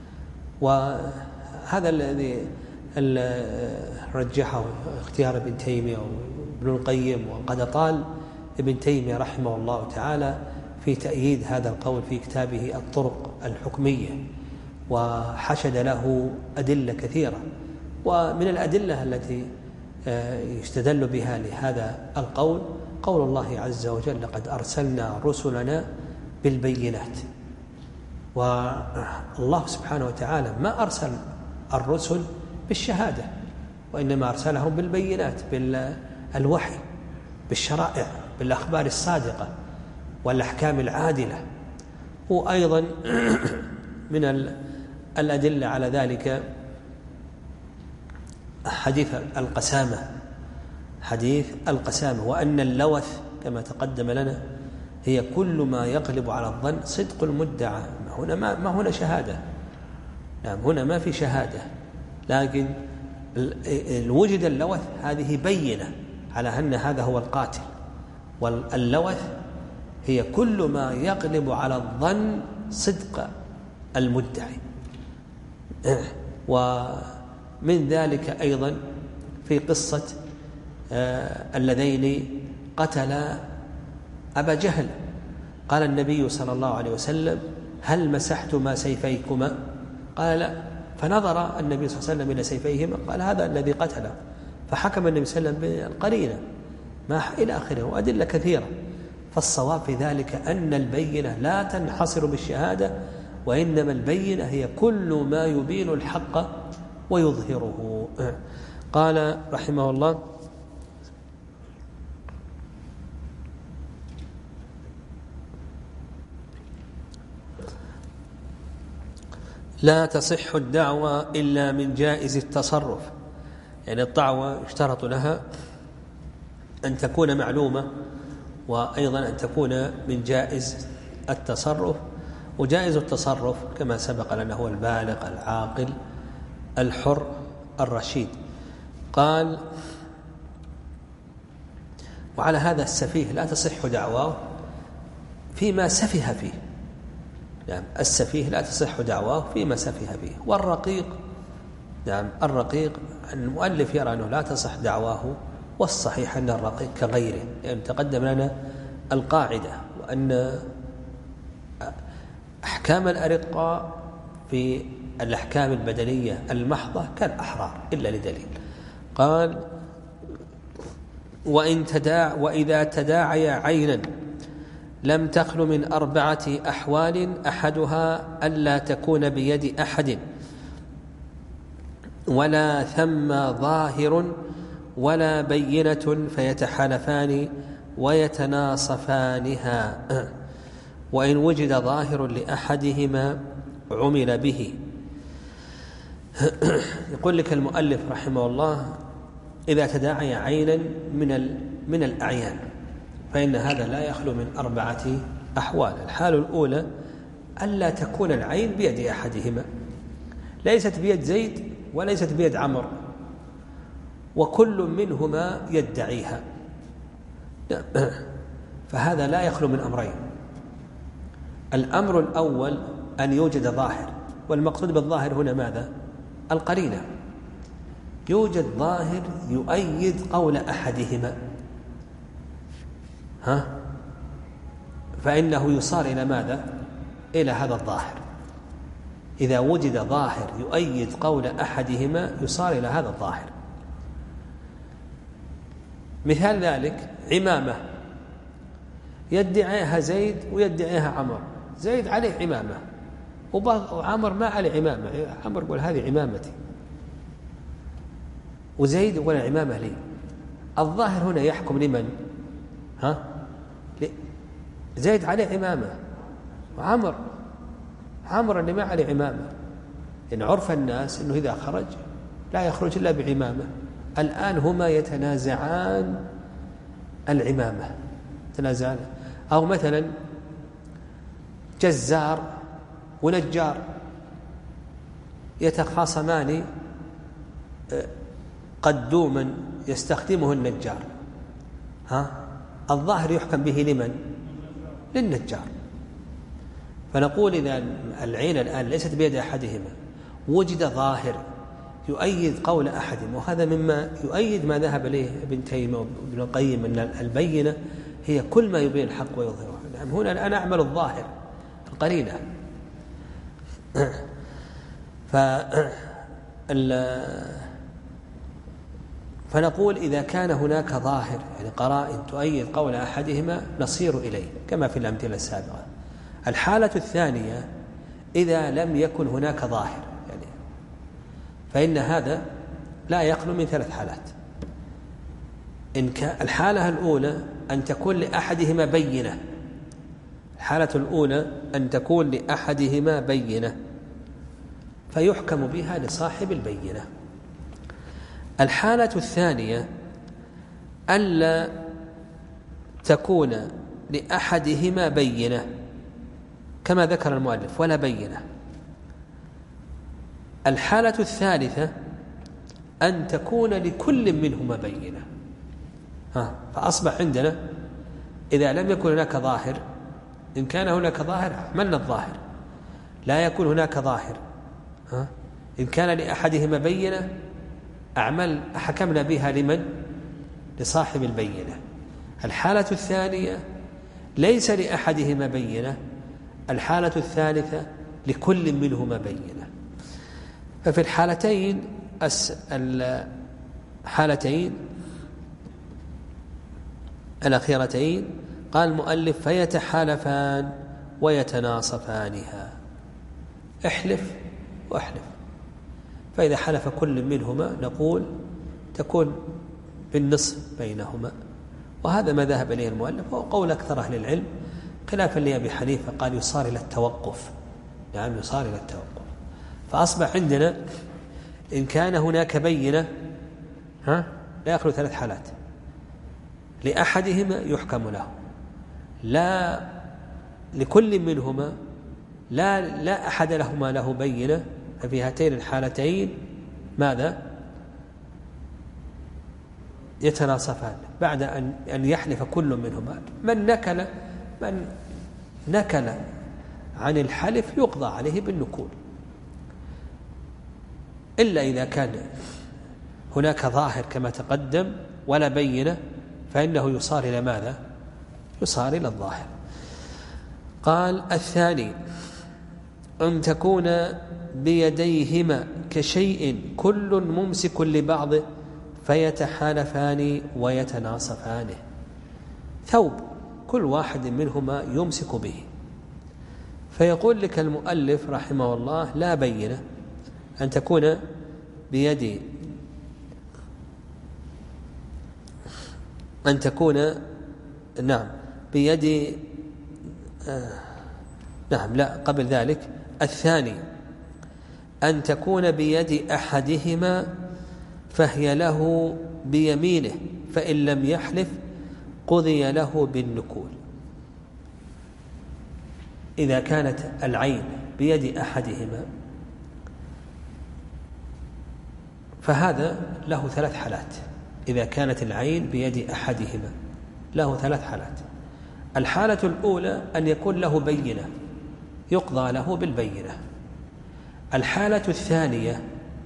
وهذا الذي رجحه اختيار ابن تيمية وابن القيم، وقد طال ابن تيمية رحمه الله تعالى في تأييد هذا القول في كتابه الطرق الحكمية، وحشد له أدلة كثيرة. ومن الأدلة التي يستدل بها لهذا القول قول الله عز وجل لقد أرسلنا رسلنا بالبينات. والله سبحانه وتعالى ما أرسل الرسل بالشهادة، وإنما أرسلهم بالبينات، بالوحي، بالشرائع، بالأخبار الصادقة والأحكام العادلة. وأيضا من الأدلة على ذلك حديث القسامة، حديث القسامة، وأن اللوث كما تقدم لنا هي كل ما يغلب على الظن صدق المدعى. هنا ما, ما هنا شهادة، نعم هنا ما في شهادة، لكن وجد اللوث هذه بينة على أن هذا هو القاتل. واللوث هي كل ما يغلب على الظن صدق المدعي. ومن ذلك أيضا في قصة آه اللذين قتلا أبا جهل، قال النبي صلى الله عليه وسلم هل مسحتما سيفيكما؟ قال لا، فنظر النبي صلى الله عليه وسلم إلى سيفيهما قال هذا الذي قتله، فحكم النبي صلى الله عليه وسلم بالقرينة ما إلى آخره، وأدلة كثيرة. فالصواب في ذلك أن البينة لا تنحصر بالشهادة، وإنما البينة هي كل ما يبين الحق ويظهره. قال رحمه الله لا تصح الدعوة إلا من جائز التصرف، يعني الدعوة يشترط لها أن تكون معلومة، وأيضا أن تكون من جائز التصرف. وجائز التصرف كما سبق لنا هو البالغ العاقل الحر الرشيد. قال وعلى هذا السفيه لا تصح دعواه فيما سفه فيه، نعم السفيه لا تصح دعواه فيما سفه فيه. والرقيق نعم الرقيق المؤلف يرى أنه لا تصح دعواه، والصحيح أن الرقيق كغيره، لأن يعني تقدم لنا القاعدة وأن أحكام الأرقاء في الأحكام البدنية المحضة كالأحرار إلا لدليل. قال وإن تداع وإذا تداعي عينا لم تخل من أربعة أحوال أحدها ألا تكون بيد أحد، ولا ثم ظاهر ولا بينة فيتحالفان ويتناصفانها، وإن وجد ظاهر لأحدهما عمل به. يقول لك المؤلف رحمه الله إذا تداعي عينا من من الأعيان، فإن هذا لا يخلو من أربعة أحوال. الحالة الأولى ألا تكون العين بيد أحدهما، ليست بيد زيد وليست بيد عمرو، وكل منهما يدعيها، فهذا لا يخلو من أمرين. الأمر الأول أن يوجد ظاهر، والمقصود بالظاهر هنا ماذا؟ القرينة. يوجد ظاهر يؤيد قول أحدهما، ها؟ فإنه يصار إلى ماذا؟ إلى هذا الظاهر. إذا وجد ظاهر يؤيد قول أحدهما يصار إلى هذا الظاهر. مثال ذلك عمامة يدعيها زيد ويدعيها عمر. زيد عليه عمامة وعمر ما عليه عمامة. عمر يقول هذه عمامتي، وزيد يقول العمامة لي. الظاهر هنا يحكم لمن؟ ها؟ زيد عليه عمامة، وعمر عمر اللي ما عليه عمامة. إن عرف الناس أنه إذا خرج لا يخرج إلا بعمامة. الآن هما يتنازعان العمامة، يتنازعان. أو مثلا جزار ونجار يتخاصمان قدوما يستخدمه النجار، ها؟ الظاهر يحكم به لمن؟ للنجار. فنقول إذا العين الآن ليست بيد أحدهما، وجد ظاهر يؤيد قول أحدهم، وهذا مما يؤيد ما ذهب إليه ابن تيمية وابن القيم أن البينة هي كل ما يبين الحق ويظهره. نعم، هنا أنا أعمل الظاهر القرينة. ف فنقول إذا كان هناك ظاهر يعني قرائن تؤيد قول أحدهما نصير إليه كما في الأمثلة السابقة. الحالة الثانية إذا لم يكن هناك ظاهر، يعني فإن هذا لا يخلو من ثلاث حالات. إن كان الحالة الأولى أن تكون لأحدهما بينة، الحالة الأولى أن تكون لأحدهما بينة فيحكم بها لصاحب البينة. الحالة الثانية ألا تكون لأحدهما بينة كما ذكر المؤلف ولا بينة. الحالة الثالثة أن تكون لكل منهما بينة. ها، فأصبح عندنا إذا لم يكن هناك ظاهر، إن كان هناك ظاهر عملنا الظاهر، لا يكون هناك ظاهر، ها، إن كان لأحدهما بينة أعمل حكمنا بها لمن؟ لصاحب البينة. الحالة الثانية ليس لأحدهما بينة، الحالة الثالثة لكل منهما بينة. ففي الحالتين الحالتين الأخيرتين قال المؤلف فيتحالفان ويتناصفانها. احلف واحلف. فإذا حلف كل منهما نقول تكون بالنصف بينهما، وهذا ما ذهب إليه المؤلف وقول أكثر أهل العلم خلافا لأبي حنيفة قال يصار إلى التوقف. نعم، يصار إلى التوقف. فأصبح عندنا إن كان هناك بينة ها لا يخلو ثلاث حالات: لأحدهما يحكم له، لا لكل منهما، لا لا أحد لهما له بينة. ففي هاتين الحالتين ماذا؟ يتناصفان بعد أن أن يحلف كل منهما. من نكل من نكل عن الحلف يقضى عليه بالنكول، إلا إذا كان هناك ظاهر كما تقدم ولا بينة فإنه يصار إلى ماذا؟ يصار إلى الظاهر. قال الثاني أن تكون بيديهما كشيء كل ممسك لبعضه فيتحالفان ويتناصفانه. ثوب كل واحد منهما يمسك به، فيقول لك المؤلف رحمه الله لا بينة أن تكون بيد أن تكون نعم بيد آه نعم لا قبل ذلك الثاني أن تكون بيد أحدهما فهي له بيمينه، فإن لم يحلف قضي له بالنكول. إذا كانت العين بيد أحدهما فهذا له ثلاث حالات. إذا كانت العين بيد أحدهما له ثلاث حالات. الحالة الأولى أن يكون له بينة يقضى له بالبينة. الحالة الثانية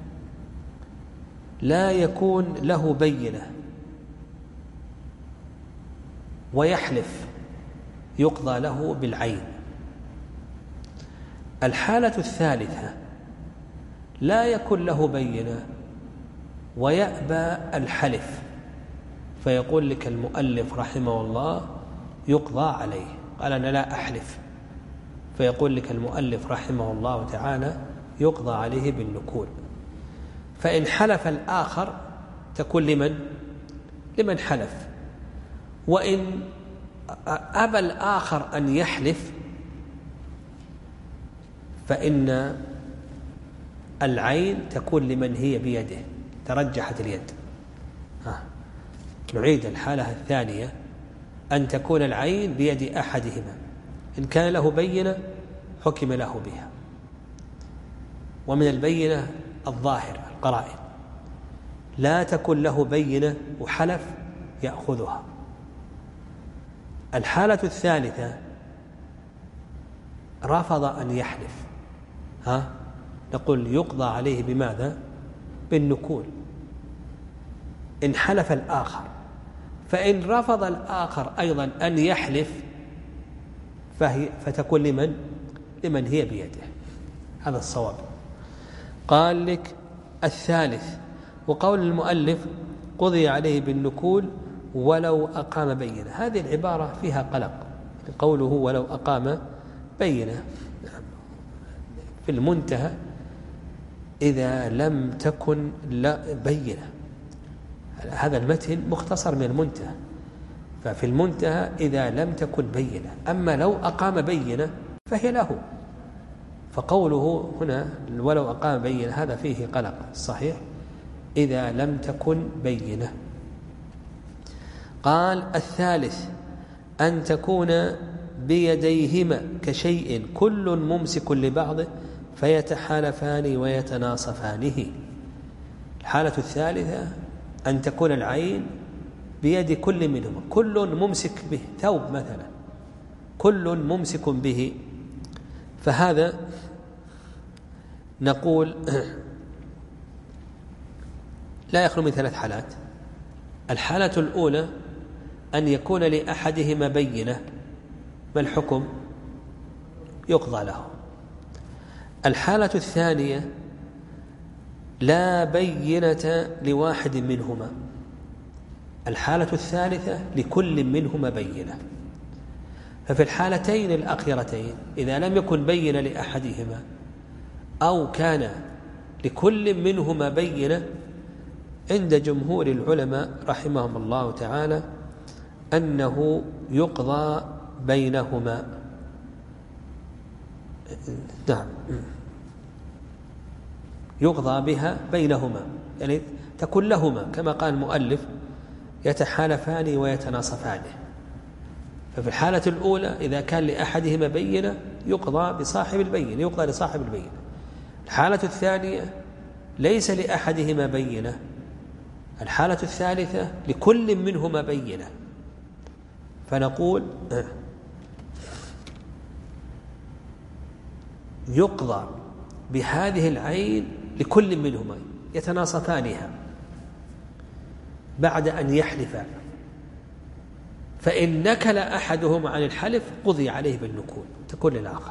لا يكون له بينة ويحلف يقضى له بالعين. الحالة الثالثة لا يكون له بينة ويأبى الحلف فيقول لك المؤلف رحمه الله يقضى عليه. قال أنا لا أحلف، فيقول لك المؤلف رحمه الله تعالى يقضى عليه بالنكول. فإن حلف الآخر تكون لمن؟ لمن حلف. وإن أبى الآخر أن يحلف فإن العين تكون لمن هي بيده، ترجحت اليد. ها. نعيد الحالة الثانية أن تكون العين بيد أحدهما، إن كان له بينة حكم له بها، ومن البينة الظاهر القرائن. لا تكون له بينة وحلف يأخذها. الحالة الثالثة رفض أن يحلف، ها نقول يقضى عليه بماذا؟ بالنكول. إن حلف الآخر، فإن رفض الآخر أيضا أن يحلف فهي فتكون لمن؟ لمن هي بيده. هذا الصواب. قال لك الثالث وقول المؤلف قضي عليه بالنكول ولو أقام بينة. هذه العبارة فيها قلق. قوله ولو أقام بينة في المنتهى إذا لم تكن لا بينة. هذا المتن مختصر من المنتهى، ففي المنتهى إذا لم تكن بينة. أما لو أقام بينة فهي له. فقوله هنا ولو أقام بينة هذا فيه قلق. صحيح إذا لم تكن بينة. قال الثالث أن تكون بيديهما كشيء كل ممسك لبعضه فيتحالفان ويتناصفانه. الحالة الثالثة أن تكون العين بيد كل منهما، كل ممسك به، ثوب مثلا كل ممسك به، فهذا نقول لا يخلو من ثلاث حالات. الحالة الأولى أن يكون لأحدهما بينة، ما الحكم؟ يقضى له. الحالة الثانية لا بينة لواحد منهما. الحالة الثالثة لكل منهما بينة. ففي الحالتين الأخيرتين إذا لم يكن بينة لأحدهما أو كان لكل منهما بينة، عند جمهور العلماء رحمهم الله تعالى أنه يقضى بينهما. نعم يقضى بها بينهما، يعني تكون لهما كما قال المؤلف يتحالفان ويتناصفان. ففي الحالة الأولى إذا كان لأحدهما بينة يقضى بصاحب البينة، يقضى لصاحب البينة. الحالة الثانية ليس لأحدهما بينة. الحالة الثالثة لكل منهما بينة، فنقول يقضى بهذه العين لكل منهما يتناصفانها بعد أن يحلفا، فإن نكل أحدهما عن الحلف قضي عليه بالنكول تكون للآخر.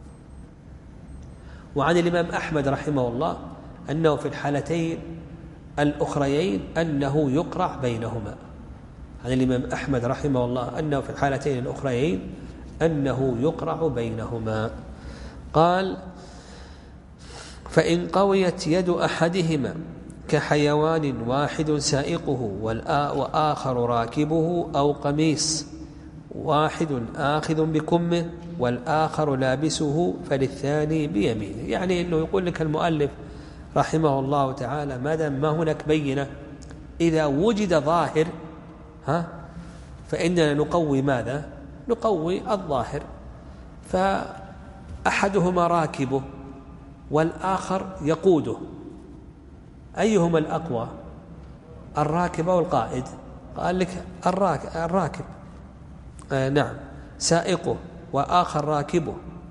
وعن الإمام أحمد رحمه الله أنه في الحالتين الأخريين أنه يقرع بينهما. عن الإمام أحمد رحمه الله أنه في الحالتين الأخريين أنه يقرع بينهما. قال فإن قويت يد أحدهما كحيوان واحد سائقه وآخر راكبه أو قميص واحد آخذ بكمه والآخر لابسه فللثاني بيمينه. يعني أنه يقول لك المؤلف رحمه الله تعالى ما دام ما هناك بينة، إذا وجد ظاهر ها فإننا نقوي ماذا؟ نقوي الظاهر. فأحدهما راكبه والآخر يقوده، أيهما الأقوى؟ الراكب أو القائد؟ قال لك الراكب, الراكب. آه نعم، سائقه وآخر راكبه،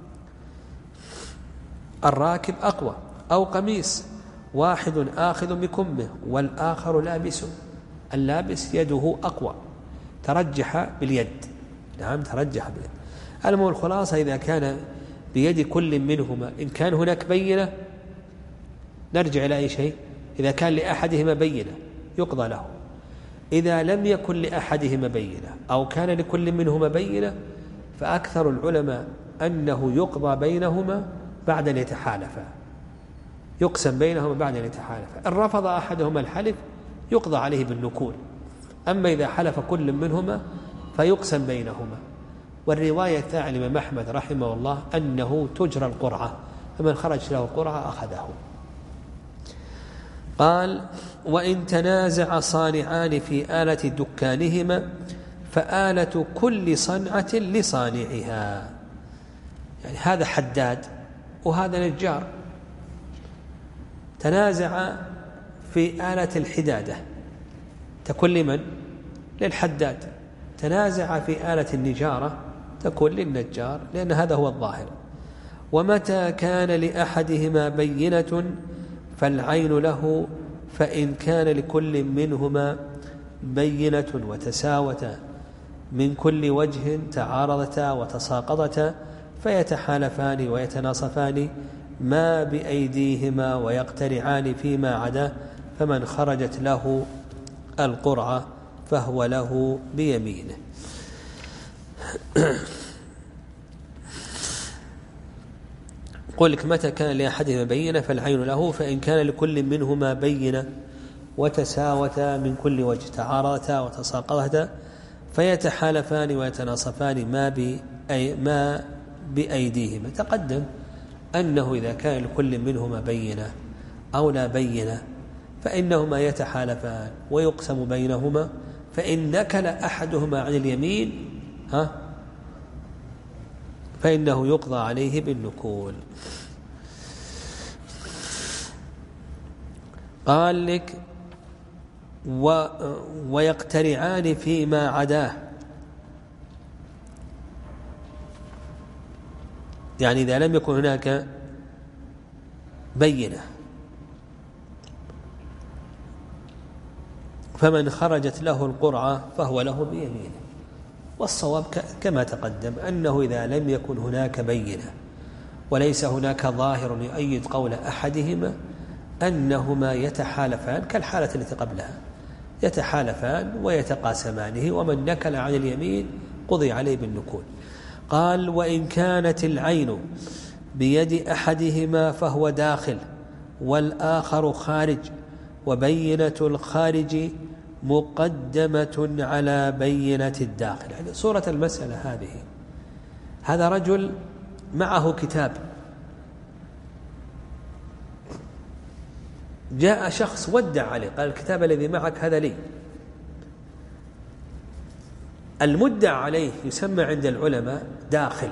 الراكب أقوى. أو قميص، واحد آخذ بكمه والآخر لابسه، اللابس يده أقوى، ترجح باليد. نعم، ترجح باليد. المهم الخلاصة إذا كان بيد كل منهما، إن كان هناك بينة نرجع إلى أي شيء، إذا كان لأحدهما بينة يقضى له، إذا لم يكن لأحدهما بينة أو كان لكل منهما بينة فأكثر العلماء أنه يقضى بينهما بعد أن يتحالفا، يقسم بينهما بعد أن يتحالفا. إن رفض أحدهما الحلف يقضى عليه بالنكول، أما إذا حلف كل منهما فيقسم بينهما. والرواية الثانية الإمام أحمد رحمه الله أنه تجرى القرعة، فمن خرج له القرعة أخذه. قال: وإن تنازع صانعان في آلة دكانهما فآلة كل صنعة لصانعها. يعني هذا حداد وهذا نجار، تنازع في آلة الحدادة تكون لمن؟ للحداد. تنازع في آلة النجارة تكون للنجار، لأن هذا هو الظاهر. ومتى كان لأحدهما بينة فالعين له، فإن كان لكل منهما بينة وتساوتا من كل وجه تعارضتا وتساقطتا فيتحالفان ويتناصفان ما بأيديهما ويقترعان فيما عداه، فمن خرجت له القرعة فهو له بيمينه. قل لك متى كان لأحدهما بينة فالعين له، فإن كان لكل منهما بينة وتساوتا من كل وجه تعارضتا وتساقطتا فيتحالفان ويتناصفان ما بأي ما بأيديهما. تقدم أنه إذا كان لكل منهما بينة أو لا بينة فإنهما يتحالفان ويقسم بينهما، فإن نكل أحدهما عن اليمين ها فإنه يقضى عليه بالنكول. قال لك: و ويقترعان فيما عداه، يعني إذا لم يكن هناك بينة فمن خرجت له القرعة فهو له بيمينه. والصواب كما تقدم أنه إذا لم يكن هناك بينة وليس هناك ظاهر يؤيد قول أحدهما أنهما يتحالفان كالحالة التي قبلها، يتحالفان ويتقاسمانه، ومن نكل عن اليمين قضي عليه بالنكول. قال: وإن كانت العين بيد أحدهما فهو داخل والآخر خارج، وبينة الخارج مقدمة على بينة الداخل. يعني صورة المسألة هذه، هذا رجل معه كتاب، جاء شخص ودع عليه قال: الكتاب الذي معك هذا لي. المدع عليه يسمى عند العلماء داخل،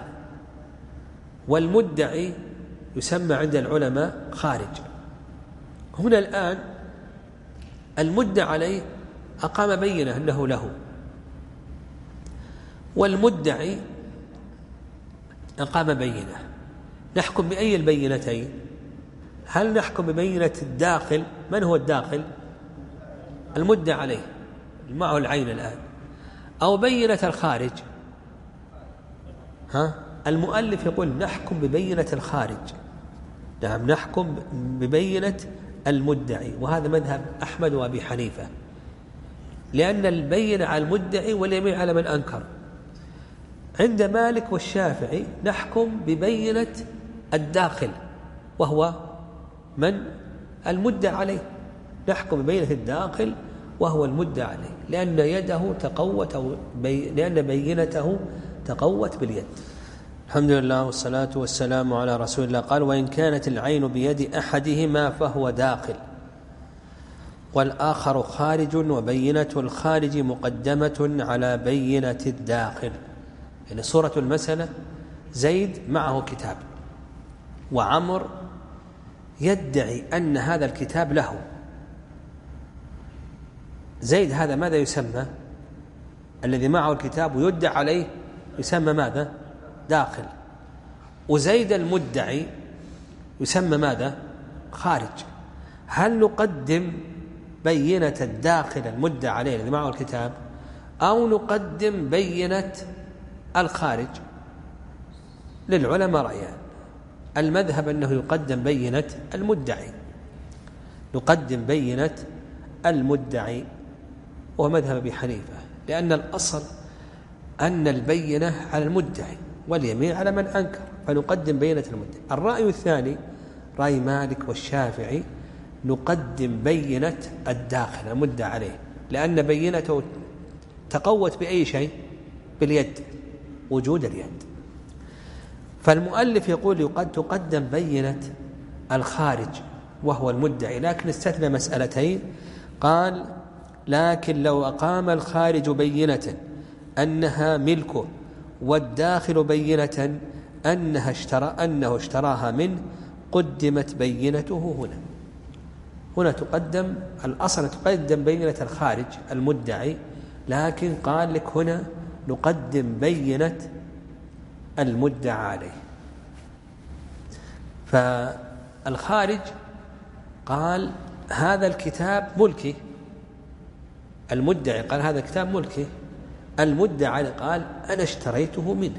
والمدعي يسمى عند العلماء خارج. هنا الآن المدع عليه أقام بينة أنه له، والمدعي أقام بينة. نحكم بأي البينتين؟ هل نحكم ببينة الداخل؟ من هو الداخل؟ المدع عليه معه العين الآن، أو بينة الخارج؟ ها؟ المؤلف يقول نحكم ببينة الخارج. نعم، نحكم ببينة المدعي، وهذا مذهب أحمد وأبي حنيفة، لأن البينة على المدعي واليمين على من أنكر. عند مالك والشافعي نحكم ببينة الداخل وهو من؟ المدعى عليه. نحكم ببينة الداخل وهو المدعى عليه، لأن يده تقوت أو بي... لأن بينته تقوت باليد. الحمد لله والصلاة والسلام على رسول الله. قال: وإن كانت العين بيد أحدهما فهو داخل، والآخر خارج وبينة الخارج مقدمة على بينة الداخل. يعني صورة المسألة: زيد معه كتاب، وعمر يدعي أن هذا الكتاب له. زيد هذا ماذا يسمى؟ الذي معه الكتاب ويدعى عليه يسمى ماذا؟ داخل. وزيد المدعي يسمى ماذا؟ خارج. هل نقدم بينة الداخل المدعى عليه الذي معه الكتاب، أو نقدم بينة الخارج؟ للعلماء رأيان. المذهب أنه يقدم بينة المدعي، نقدم بينة المدعي، وهو مذهب أبي حنيفة، لأن الأصل أن البينة على المدعي واليمين على من أنكر، فنقدم بينة المدعي. الرأي الثاني رأي مالك والشافعي: نقدم بينة الداخل المدعى عليه، لأن بينته تقوت بأي شيء؟ باليد، وجود اليد. فالمؤلف يقول قد تقدم بينة الخارج وهو المدعي، لكن استثنى مسألتين. قال: لكن لو أقام الخارج بينة أنها ملكه، والداخل بينة أنها اشترى أنه اشتراها منه، قدمت بينته هنا. هنا تقدم الأصل تقدم بينة الخارج المدعي، لكن قال لك هنا نقدم بينة المدعى عليه. فالخارج قال: هذا الكتاب ملكي. المدعي قال: هذا الكتاب ملكي. المدعى قال: أنا اشتريته منه،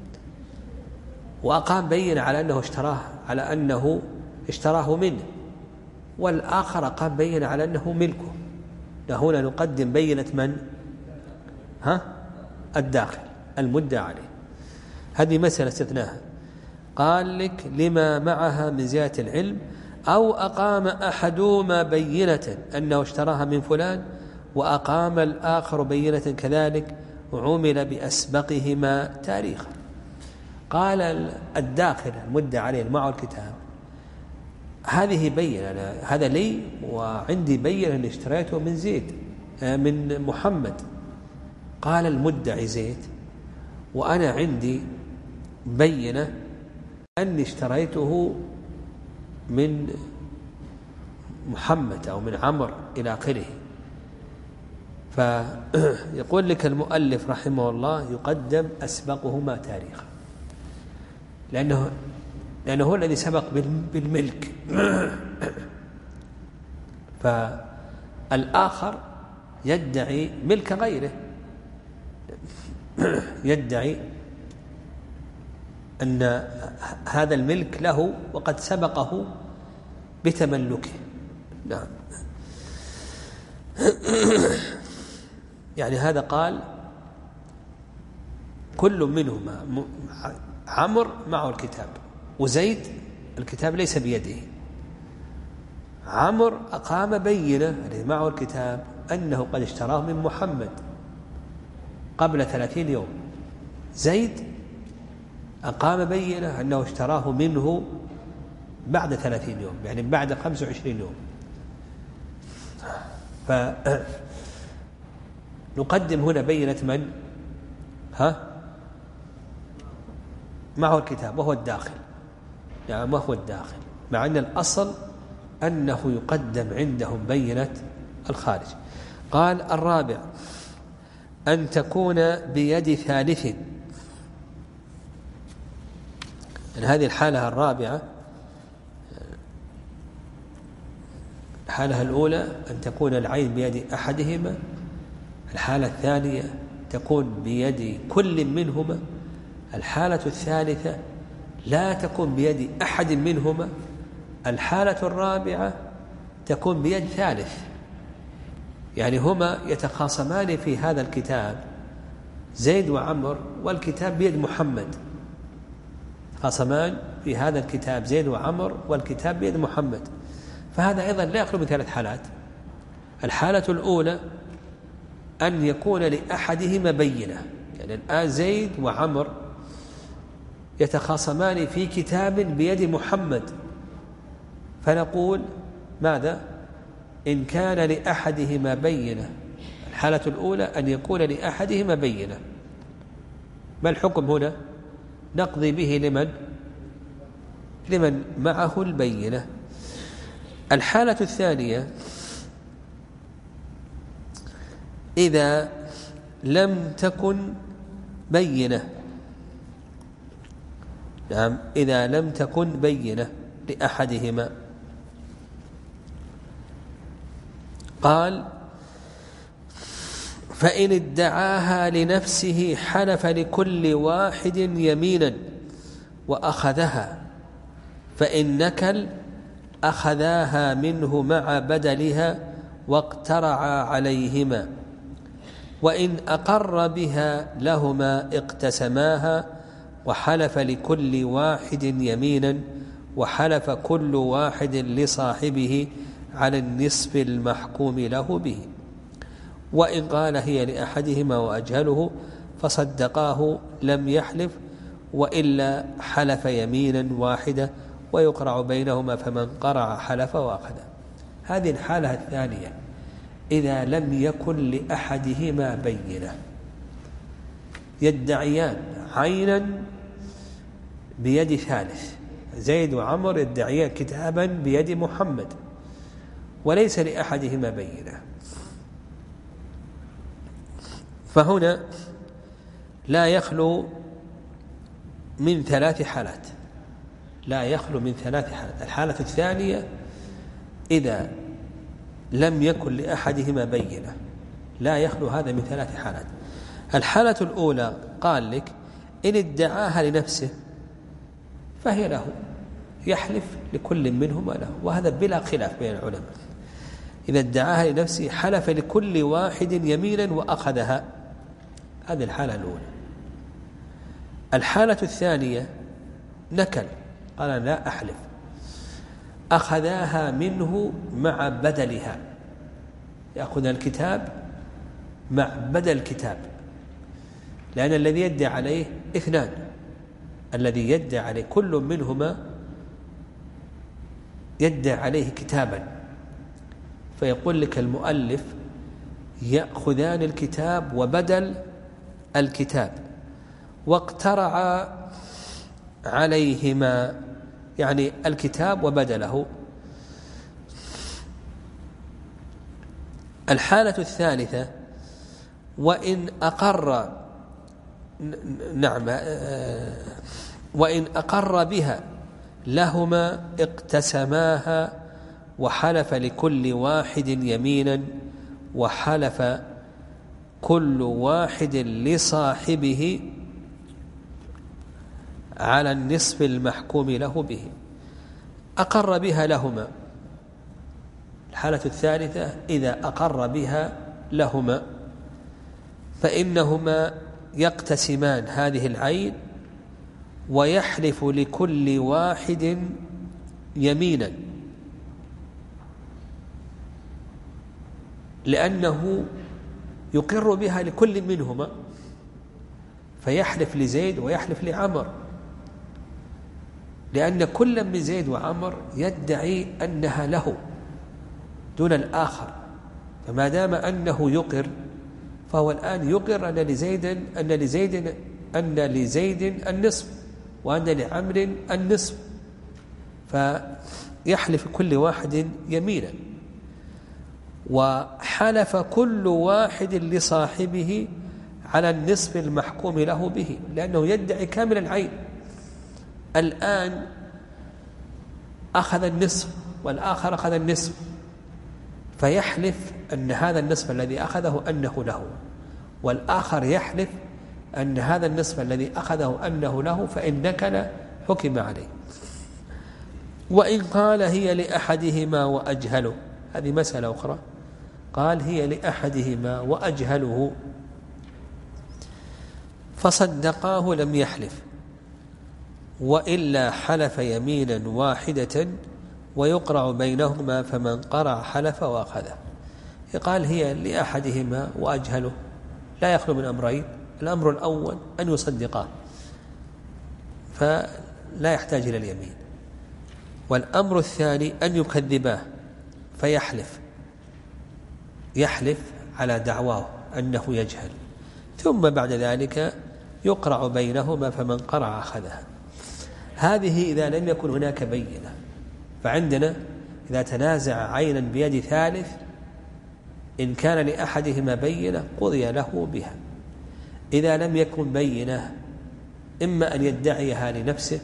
وأقام بينة على أنه اشتراه على أنه اشتراه منه، والآخر أقام بينة على أنه ملكه. هنا نقدم بينة من؟ ها؟ الداخل المدعى عليه. هذه مسألة استثناها. قال لك: لما معها من زيادة العلم، أو أقام أحدهما بينة أنه اشتراها من فلان، وأقام الآخر بينة كذلك، وعمل بأسبقهما تاريخا. قال الداخل المدعى عليه معه الكتاب: هذه بينة، هذا لي وعندي بينة أن اشتريته من زيد من محمد. قال المدعي زيد: وأنا عندي بينة أني اشتريته من محمد أو من عمر إلى آخره. فيقول لك المؤلف رحمه الله: يقدم أسبقهما تاريخا، لأنه لأنه هو الذي سبق بالملك. فالآخر يدعي ملك غيره، يدعي أن هذا الملك له وقد سبقه بتملكه. نعم. يعني هذا قال كل منهما، عمر معه الكتاب، وزيد الكتاب ليس بيده. عمر أقام بينة الذي معه الكتاب أنه قد اشتراه من محمد قبل ثلاثين يوم. زيد أقام بينة أنه اشتراه منه بعد ثلاثين يوم، يعني بعد خمسة وعشرين يوم. فنقدم هنا بينة من؟ ها؟ معه الكتاب وهو الداخل، يعني ما هو الداخل، مع أن الأصل أنه يقدم عندهم بينة الخارج. قال الرابع: أن تكون بيد ثالث. يعني هذه الحالة الرابعة. الحالة الأولى أن تكون العين بيد أحدهما، الحالة الثانية تكون بيد كل منهما، الحالة الثالثة لا تكون بيد أحد منهما، الحالة الرابعة تكون بيد ثالث. يعني هما يتخاصمان في هذا الكتاب، زيد وعمر، والكتاب بيد محمد. خاصمان في هذا الكتاب زيد وعمر، والكتاب بيد محمد. فهذا أيضا لا يخلو من ثلاث حالات. الحالة الأولى أن يكون لأحدهما بينة، يعني الآن زيد وعمر يتخاصمان في كتاب بيد محمد، فنقول ماذا؟ إن كان لأحدهما بينة. الحالة الأولى أن يكون لأحدهما بينة. ما الحكم هنا؟ نقضي به لمن؟ لمن معه البينة. الحالة الثانية إذا لم تكن بينة. نعم، إذا لم تكن بينة لأحدهما. قال: فإن ادعاها لنفسه حلف لكل واحد يمينا وأخذها، فإن نكل أخذاها منه مع بدلها واقترعا عليهما، وإن أقر بها لهما اقتسماها، وحلف لكل واحد يمينا، وحلف كل واحد لصاحبه على النصف المحكوم له به. وإن قال هي لأحدهما وأجهله فصدقاه لم يحلف، وإلا حلف يمينا واحدة ويقرع بينهما، فمن قرع حلف وأخذ. هذه الحالة الثانية إذا لم يكن لأحدهما بينة، يدعيان عينا بيد ثالث، زيد وعمر يدعيان كتابا بيد محمد، وليس لأحدهما بينة. فهنا لا يخلو من ثلاث حالات، لا يخلو من ثلاث حالات. الحالة الثانية إذا لم يكن لأحدهما بينة، لا يخلو هذا من ثلاث حالات. الحالة الأولى قال لك إن ادعاها لنفسه فهي له، يحلف لكل منهما له، وهذا بلا خلاف بين العلماء. إذا ادعاها لنفسه حلف لكل واحد يمينا وأخذها، هذه الحالة الأولى. الحالة الثانية نكل، قال لا أحلف، أخذاها منه مع بدلها، يأخذ الكتاب مع بدل الكتاب، لأن الذي يدعي عليه اثنان، الذي يدعي عليه كل منهما يدعي عليه كتابا، فيقول لك المؤلف يأخذان الكتاب وبدل الكتاب، واقترع عليهما، يعني الكتاب وبدله. الحالة الثالثة وإن أقر، نعم، وإن أقر بها لهما اقتسماها، وحلف لكل واحد يمينا، وحلف كل واحد لصاحبه على النصف المحكوم له به. أقر بها لهما، الحالة الثالثة إذا أقر بها لهما فإنهما يقتسمان هذه العين، ويحلف لكل واحد يمينا، لأنه يقر بها لكل منهما، فيحلف لزيد ويحلف لعمر، لأن كل من زيد وعمر يدعي أنها له دون الآخر، فما دام أنه يقر فهو الآن يقر أن لزيد أن لزيد أن لزيد النصف، وأن لعمر النصف، فيحلف كل واحد يمينا، وحلف كل واحد لصاحبه على النصف المحكوم له به، لأنه يدعي كامل العين. الآن أخذ النصف والآخر أخذ النصف، فيحلف أن هذا النصف الذي أخذه أنه له، والآخر يحلف أن هذا النصف الذي أخذه أنه له، فإن نكل حكم عليه. وإن قال هي لأحدهما وأجهله، هذه مسألة أخرى، قال هي لأحدهما وأجهله فصدقاه لم يحلف، وإلا حلف يمينا واحدة ويقرع بينهما، فمن قرع حلف وأخذه. قال هي لأحدهما وأجهله، لا يخلو من أمرين: الأمر الأول أن يصدقاه فلا يحتاج إلى اليمين، والأمر الثاني أن يكذباه فيحلف، يحلف على دعواه أنه يجهل، ثم بعد ذلك يقرع بينهما فمن قرع أخذها. هذه إذا لم يكن هناك بينة. فعندنا إذا تنازع عينا بيد ثالث إن كان لأحدهما بينة قضي له بها. إذا لم يكن بينة إما أن يدعيها لنفسه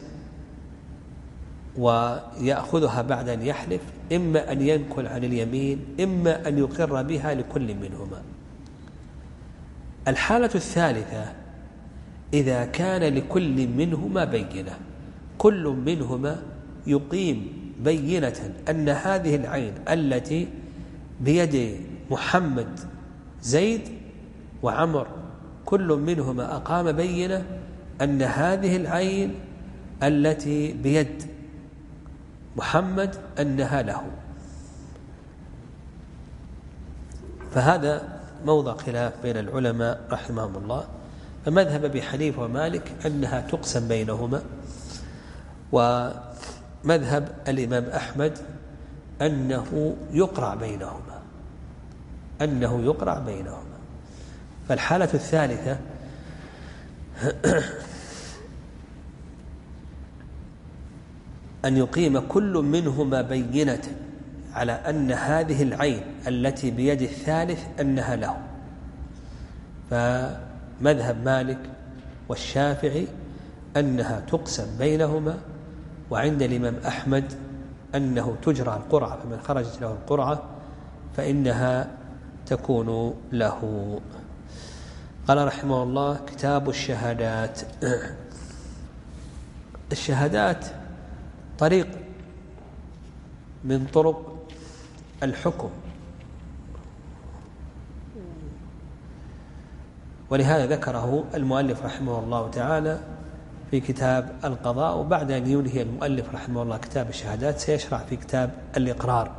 ويأخذها بعد أن يحلف، إما أن ينكل عن اليمين، إما أن يقر بها لكل منهما. الحالة الثالثة إذا كان لكل منهما بينة، كل منهما يقيم بينة أن هذه العين التي بيد محمد زيد وعمر، كل منهما أقام بينة أن هذه العين التي بيد محمد أنها له. فهذا موضع خلاف بين العلماء رحمهم الله. فمذهب أبي حنيفة ومالك أنها تقسم بينهما، ومذهب الإمام أحمد أنه يقرع بينهما أنه يقرع بينهما. فالحالة الثالثة أن يقيم كل منهما بينة على أن هذه العين التي بيد الثالث أنها له. فمذهب مالك والشافعي أنها تقسم بينهما، وعند الإمام أحمد أنه تجرى القرعة، فمن خرجت له القرعة فإنها تكون له. قال رحمه الله: كتاب الشهادات. الشهادات طريق من طرق الحكم، ولهذا ذكره المؤلف رحمه الله تعالى في كتاب القضاء. وبعد أن ينهي المؤلف رحمه الله كتاب الشهادات سيشرع في كتاب الإقرار.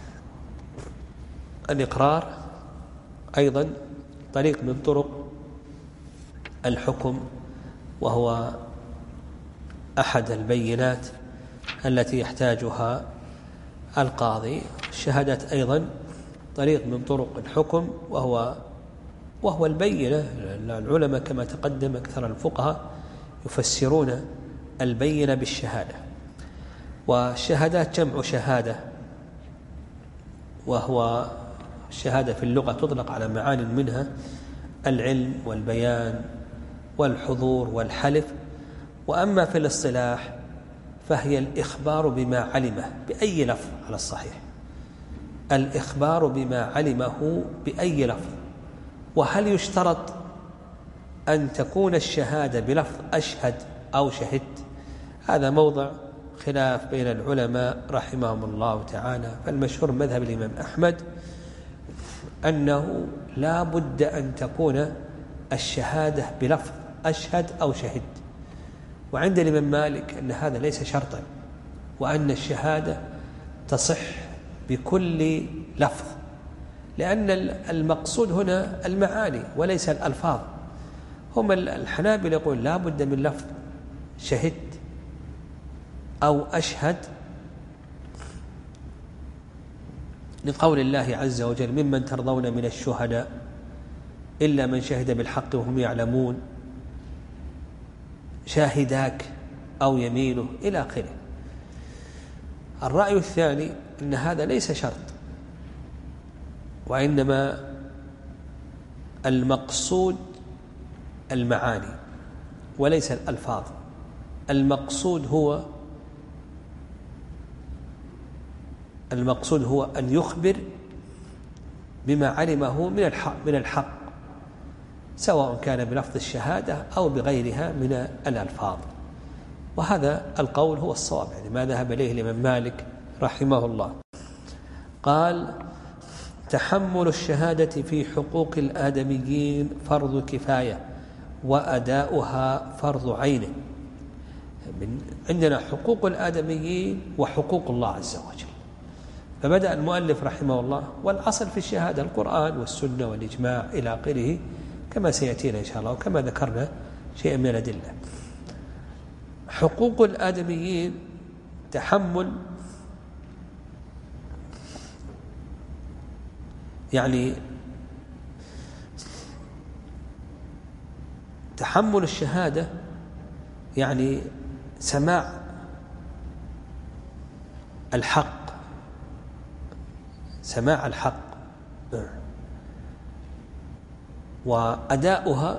الإقرار أيضا طريق من طرق الحكم، وهو أحد البينات التي يحتاجها القاضي. الشهادات أيضا طريق من طرق الحكم، وهو وهو البينة. العلماء كما تقدم أكثر الفقهاء يفسرون البينة بالشهادة. والشهادات جمع شهادة، وهو الشهادة في اللغة تطلق على معان منها العلم والبيان والحضور والحلف. وأما في الاصطلاح فهي الإخبار بما علمه بأي لفظ على الصحيح، الإخبار بما علمه بأي لفظ. وهل يشترط أن تكون الشهادة بلفظ أشهد أو شهدت؟ هذا موضع خلاف بين العلماء رحمهم الله تعالى. فالمشهور مذهب الإمام أحمد أنه لا بد أن تكون الشهادة بلفظ أشهد أو شهدت. وعند الإمام مالك أن هذا ليس شرطا، وأن الشهادة تصح بكل لفظ، لأن المقصود هنا المعاني وليس الألفاظ. هم الحنابلة يقول لا بد من لفظ شهدت أو أشهد، لقول الله عز وجل: ممن ترضون من الشهداء إلا من شهد بالحق وهم يعلمون، شاهداك أو يمينه إلى آخره. الرأي الثاني أن هذا ليس شرط، وإنما المقصود المعاني وليس الألفاظ. المقصود هو المقصود هو أن يخبر بما علمه من الحق من الحق سواء كان بلفظ الشهادة أو بغيرها من الألفاظ. وهذا القول هو الصواب، يعني ما ذهب إليه الإمام مالك رحمه الله. قال: تحمل الشهادة في حقوق الآدميين فرض كفاية، وأداؤها فرض عين. عندنا حقوق الآدميين وحقوق الله عز وجل. فبدأ المؤلف رحمه الله، والأصل في الشهادة القرآن والسنة والإجماع إلى آخره كما سيأتينا إن شاء الله، وكما ذكرنا شيئا من الأدلة. حقوق الآدميين تحمل يعني تحمل الشهادة يعني سماع الحق، سماع الحق وأداؤها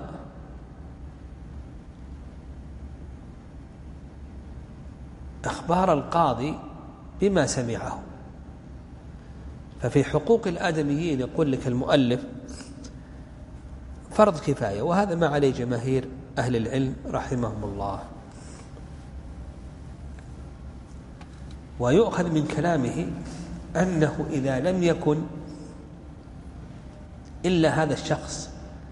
إخبار القاضي بما سمعه. ففي حقوق الآدميين يقول لك المؤلف فرض كفاية، وهذا ما عليه جماهير أهل العلم رحمهم الله. ويؤخذ من كلامه أنه إذا لم يكن إلا هذا الشخص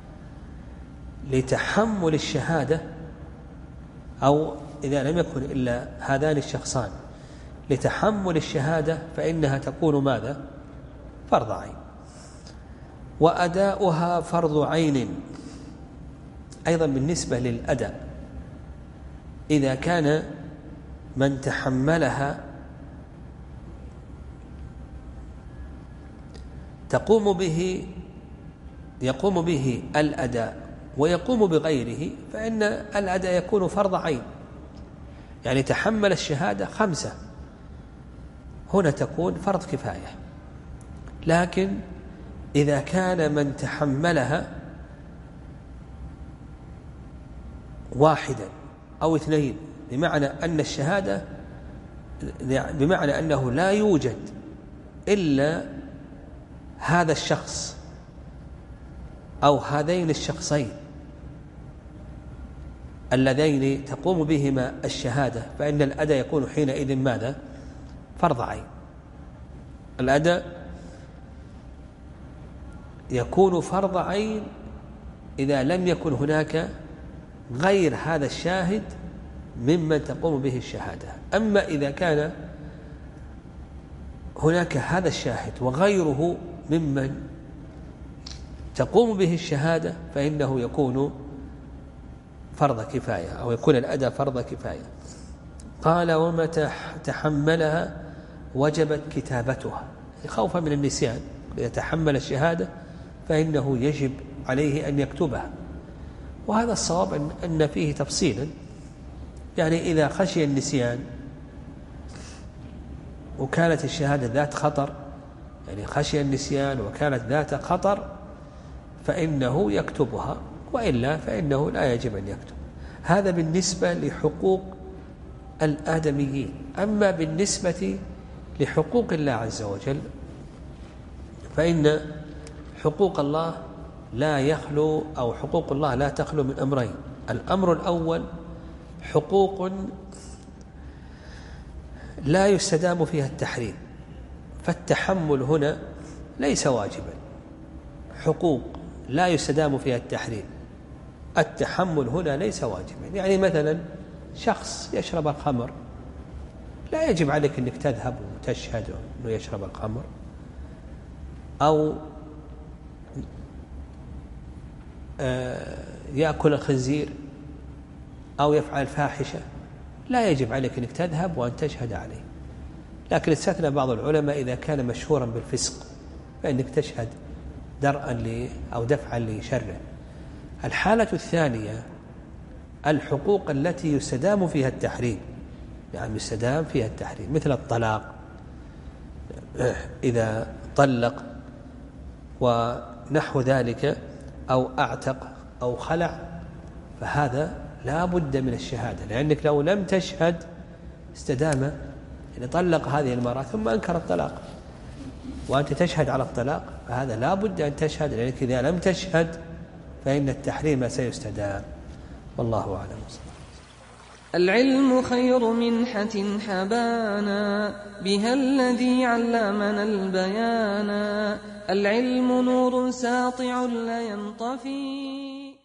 لتحمل الشهادة، أو إذا لم يكن إلا هذان الشخصان لتحمل الشهادة، فإنها تكون ماذا؟ فرض عين. وأداؤها فرض عين أيضا بالنسبة للأداء، إذا كان من تحملها تقوم به يقوم به الأداء ويقوم بغيره، فإن الأداء يكون فرض عين. يعني تحمل الشهادة خمسة، هنا تكون فرض كفاية. لكن إذا كان من تحملها واحدا أو اثنين، بمعنى أن الشهادة بمعنى أنه لا يوجد إلا هذا الشخص أو هذين الشخصين اللذين تقوم بهما الشهادة، فإن الأداء يكون حينئذ ماذا؟ فرض عين. الأداء يكون فرض عين إذا لم يكن هناك غير هذا الشاهد ممن تقوم به الشهادة. أما إذا كان هناك هذا الشاهد وغيره ممن تقوم به الشهادة، فإنه يكون فرض كفاية، أو يكون الأداء فرض كفاية. قال: ومتى تحملها وجبت كتابتها، خوفا من النسيان. إذا تحمل الشهادة فإنه يجب عليه أن يكتبها. وهذا الصواب أن فيه تفصيلا، يعني إذا خشي النسيان وكانت الشهادة ذات خطر، يعني خشي النسيان وكانت ذات خطر، فإنه يكتبها، وإلا فإنه لا يجب أن يكتب. هذا بالنسبة لحقوق الآدميين. أما بالنسبة لحقوق الله عز وجل، فإن حقوق الله لا يخلو أو حقوق الله لا تخلو من أمرين. الأمر الأول حقوق لا يستدام فيها التحريم، فالتحمل هنا ليس واجبا. حقوق لا يستدام فيها التحريم، التحمل هنا ليس واجبا. يعني مثلا شخص يشرب الخمر، لا يجب عليك أنك تذهب وتشهد أنه يشرب الخمر، أو يأكل الخنزير، أو يفعل الفاحشة، لا يجب عليك أنك تذهب وأن تشهد عليه. لكن استثنى بعض العلماء إذا كان مشهورا بالفسق، فإنك تشهد درءا أو دفعا لشره. الحالة الثانية الحقوق التي يستدام فيها التحريم، يعني يستدام فيها التحريم، مثل الطلاق، إذا طلق ونحو ذلك، أو أعتق أو خلع، فهذا لا بد من الشهادة، لأنك لو لم تشهد استدام. يعني طلق هذه المرأة ثم أنكر الطلاق وأنت تشهد على الطلاق، فهذا لا بد أن تشهد، لأنك إذا لم تشهد فإن التحريم سيستدام. والله أعلم. العلم خير منحة حبانا، بها الذي علمنا البيانا. العلم نور ساطع لا ينطفي.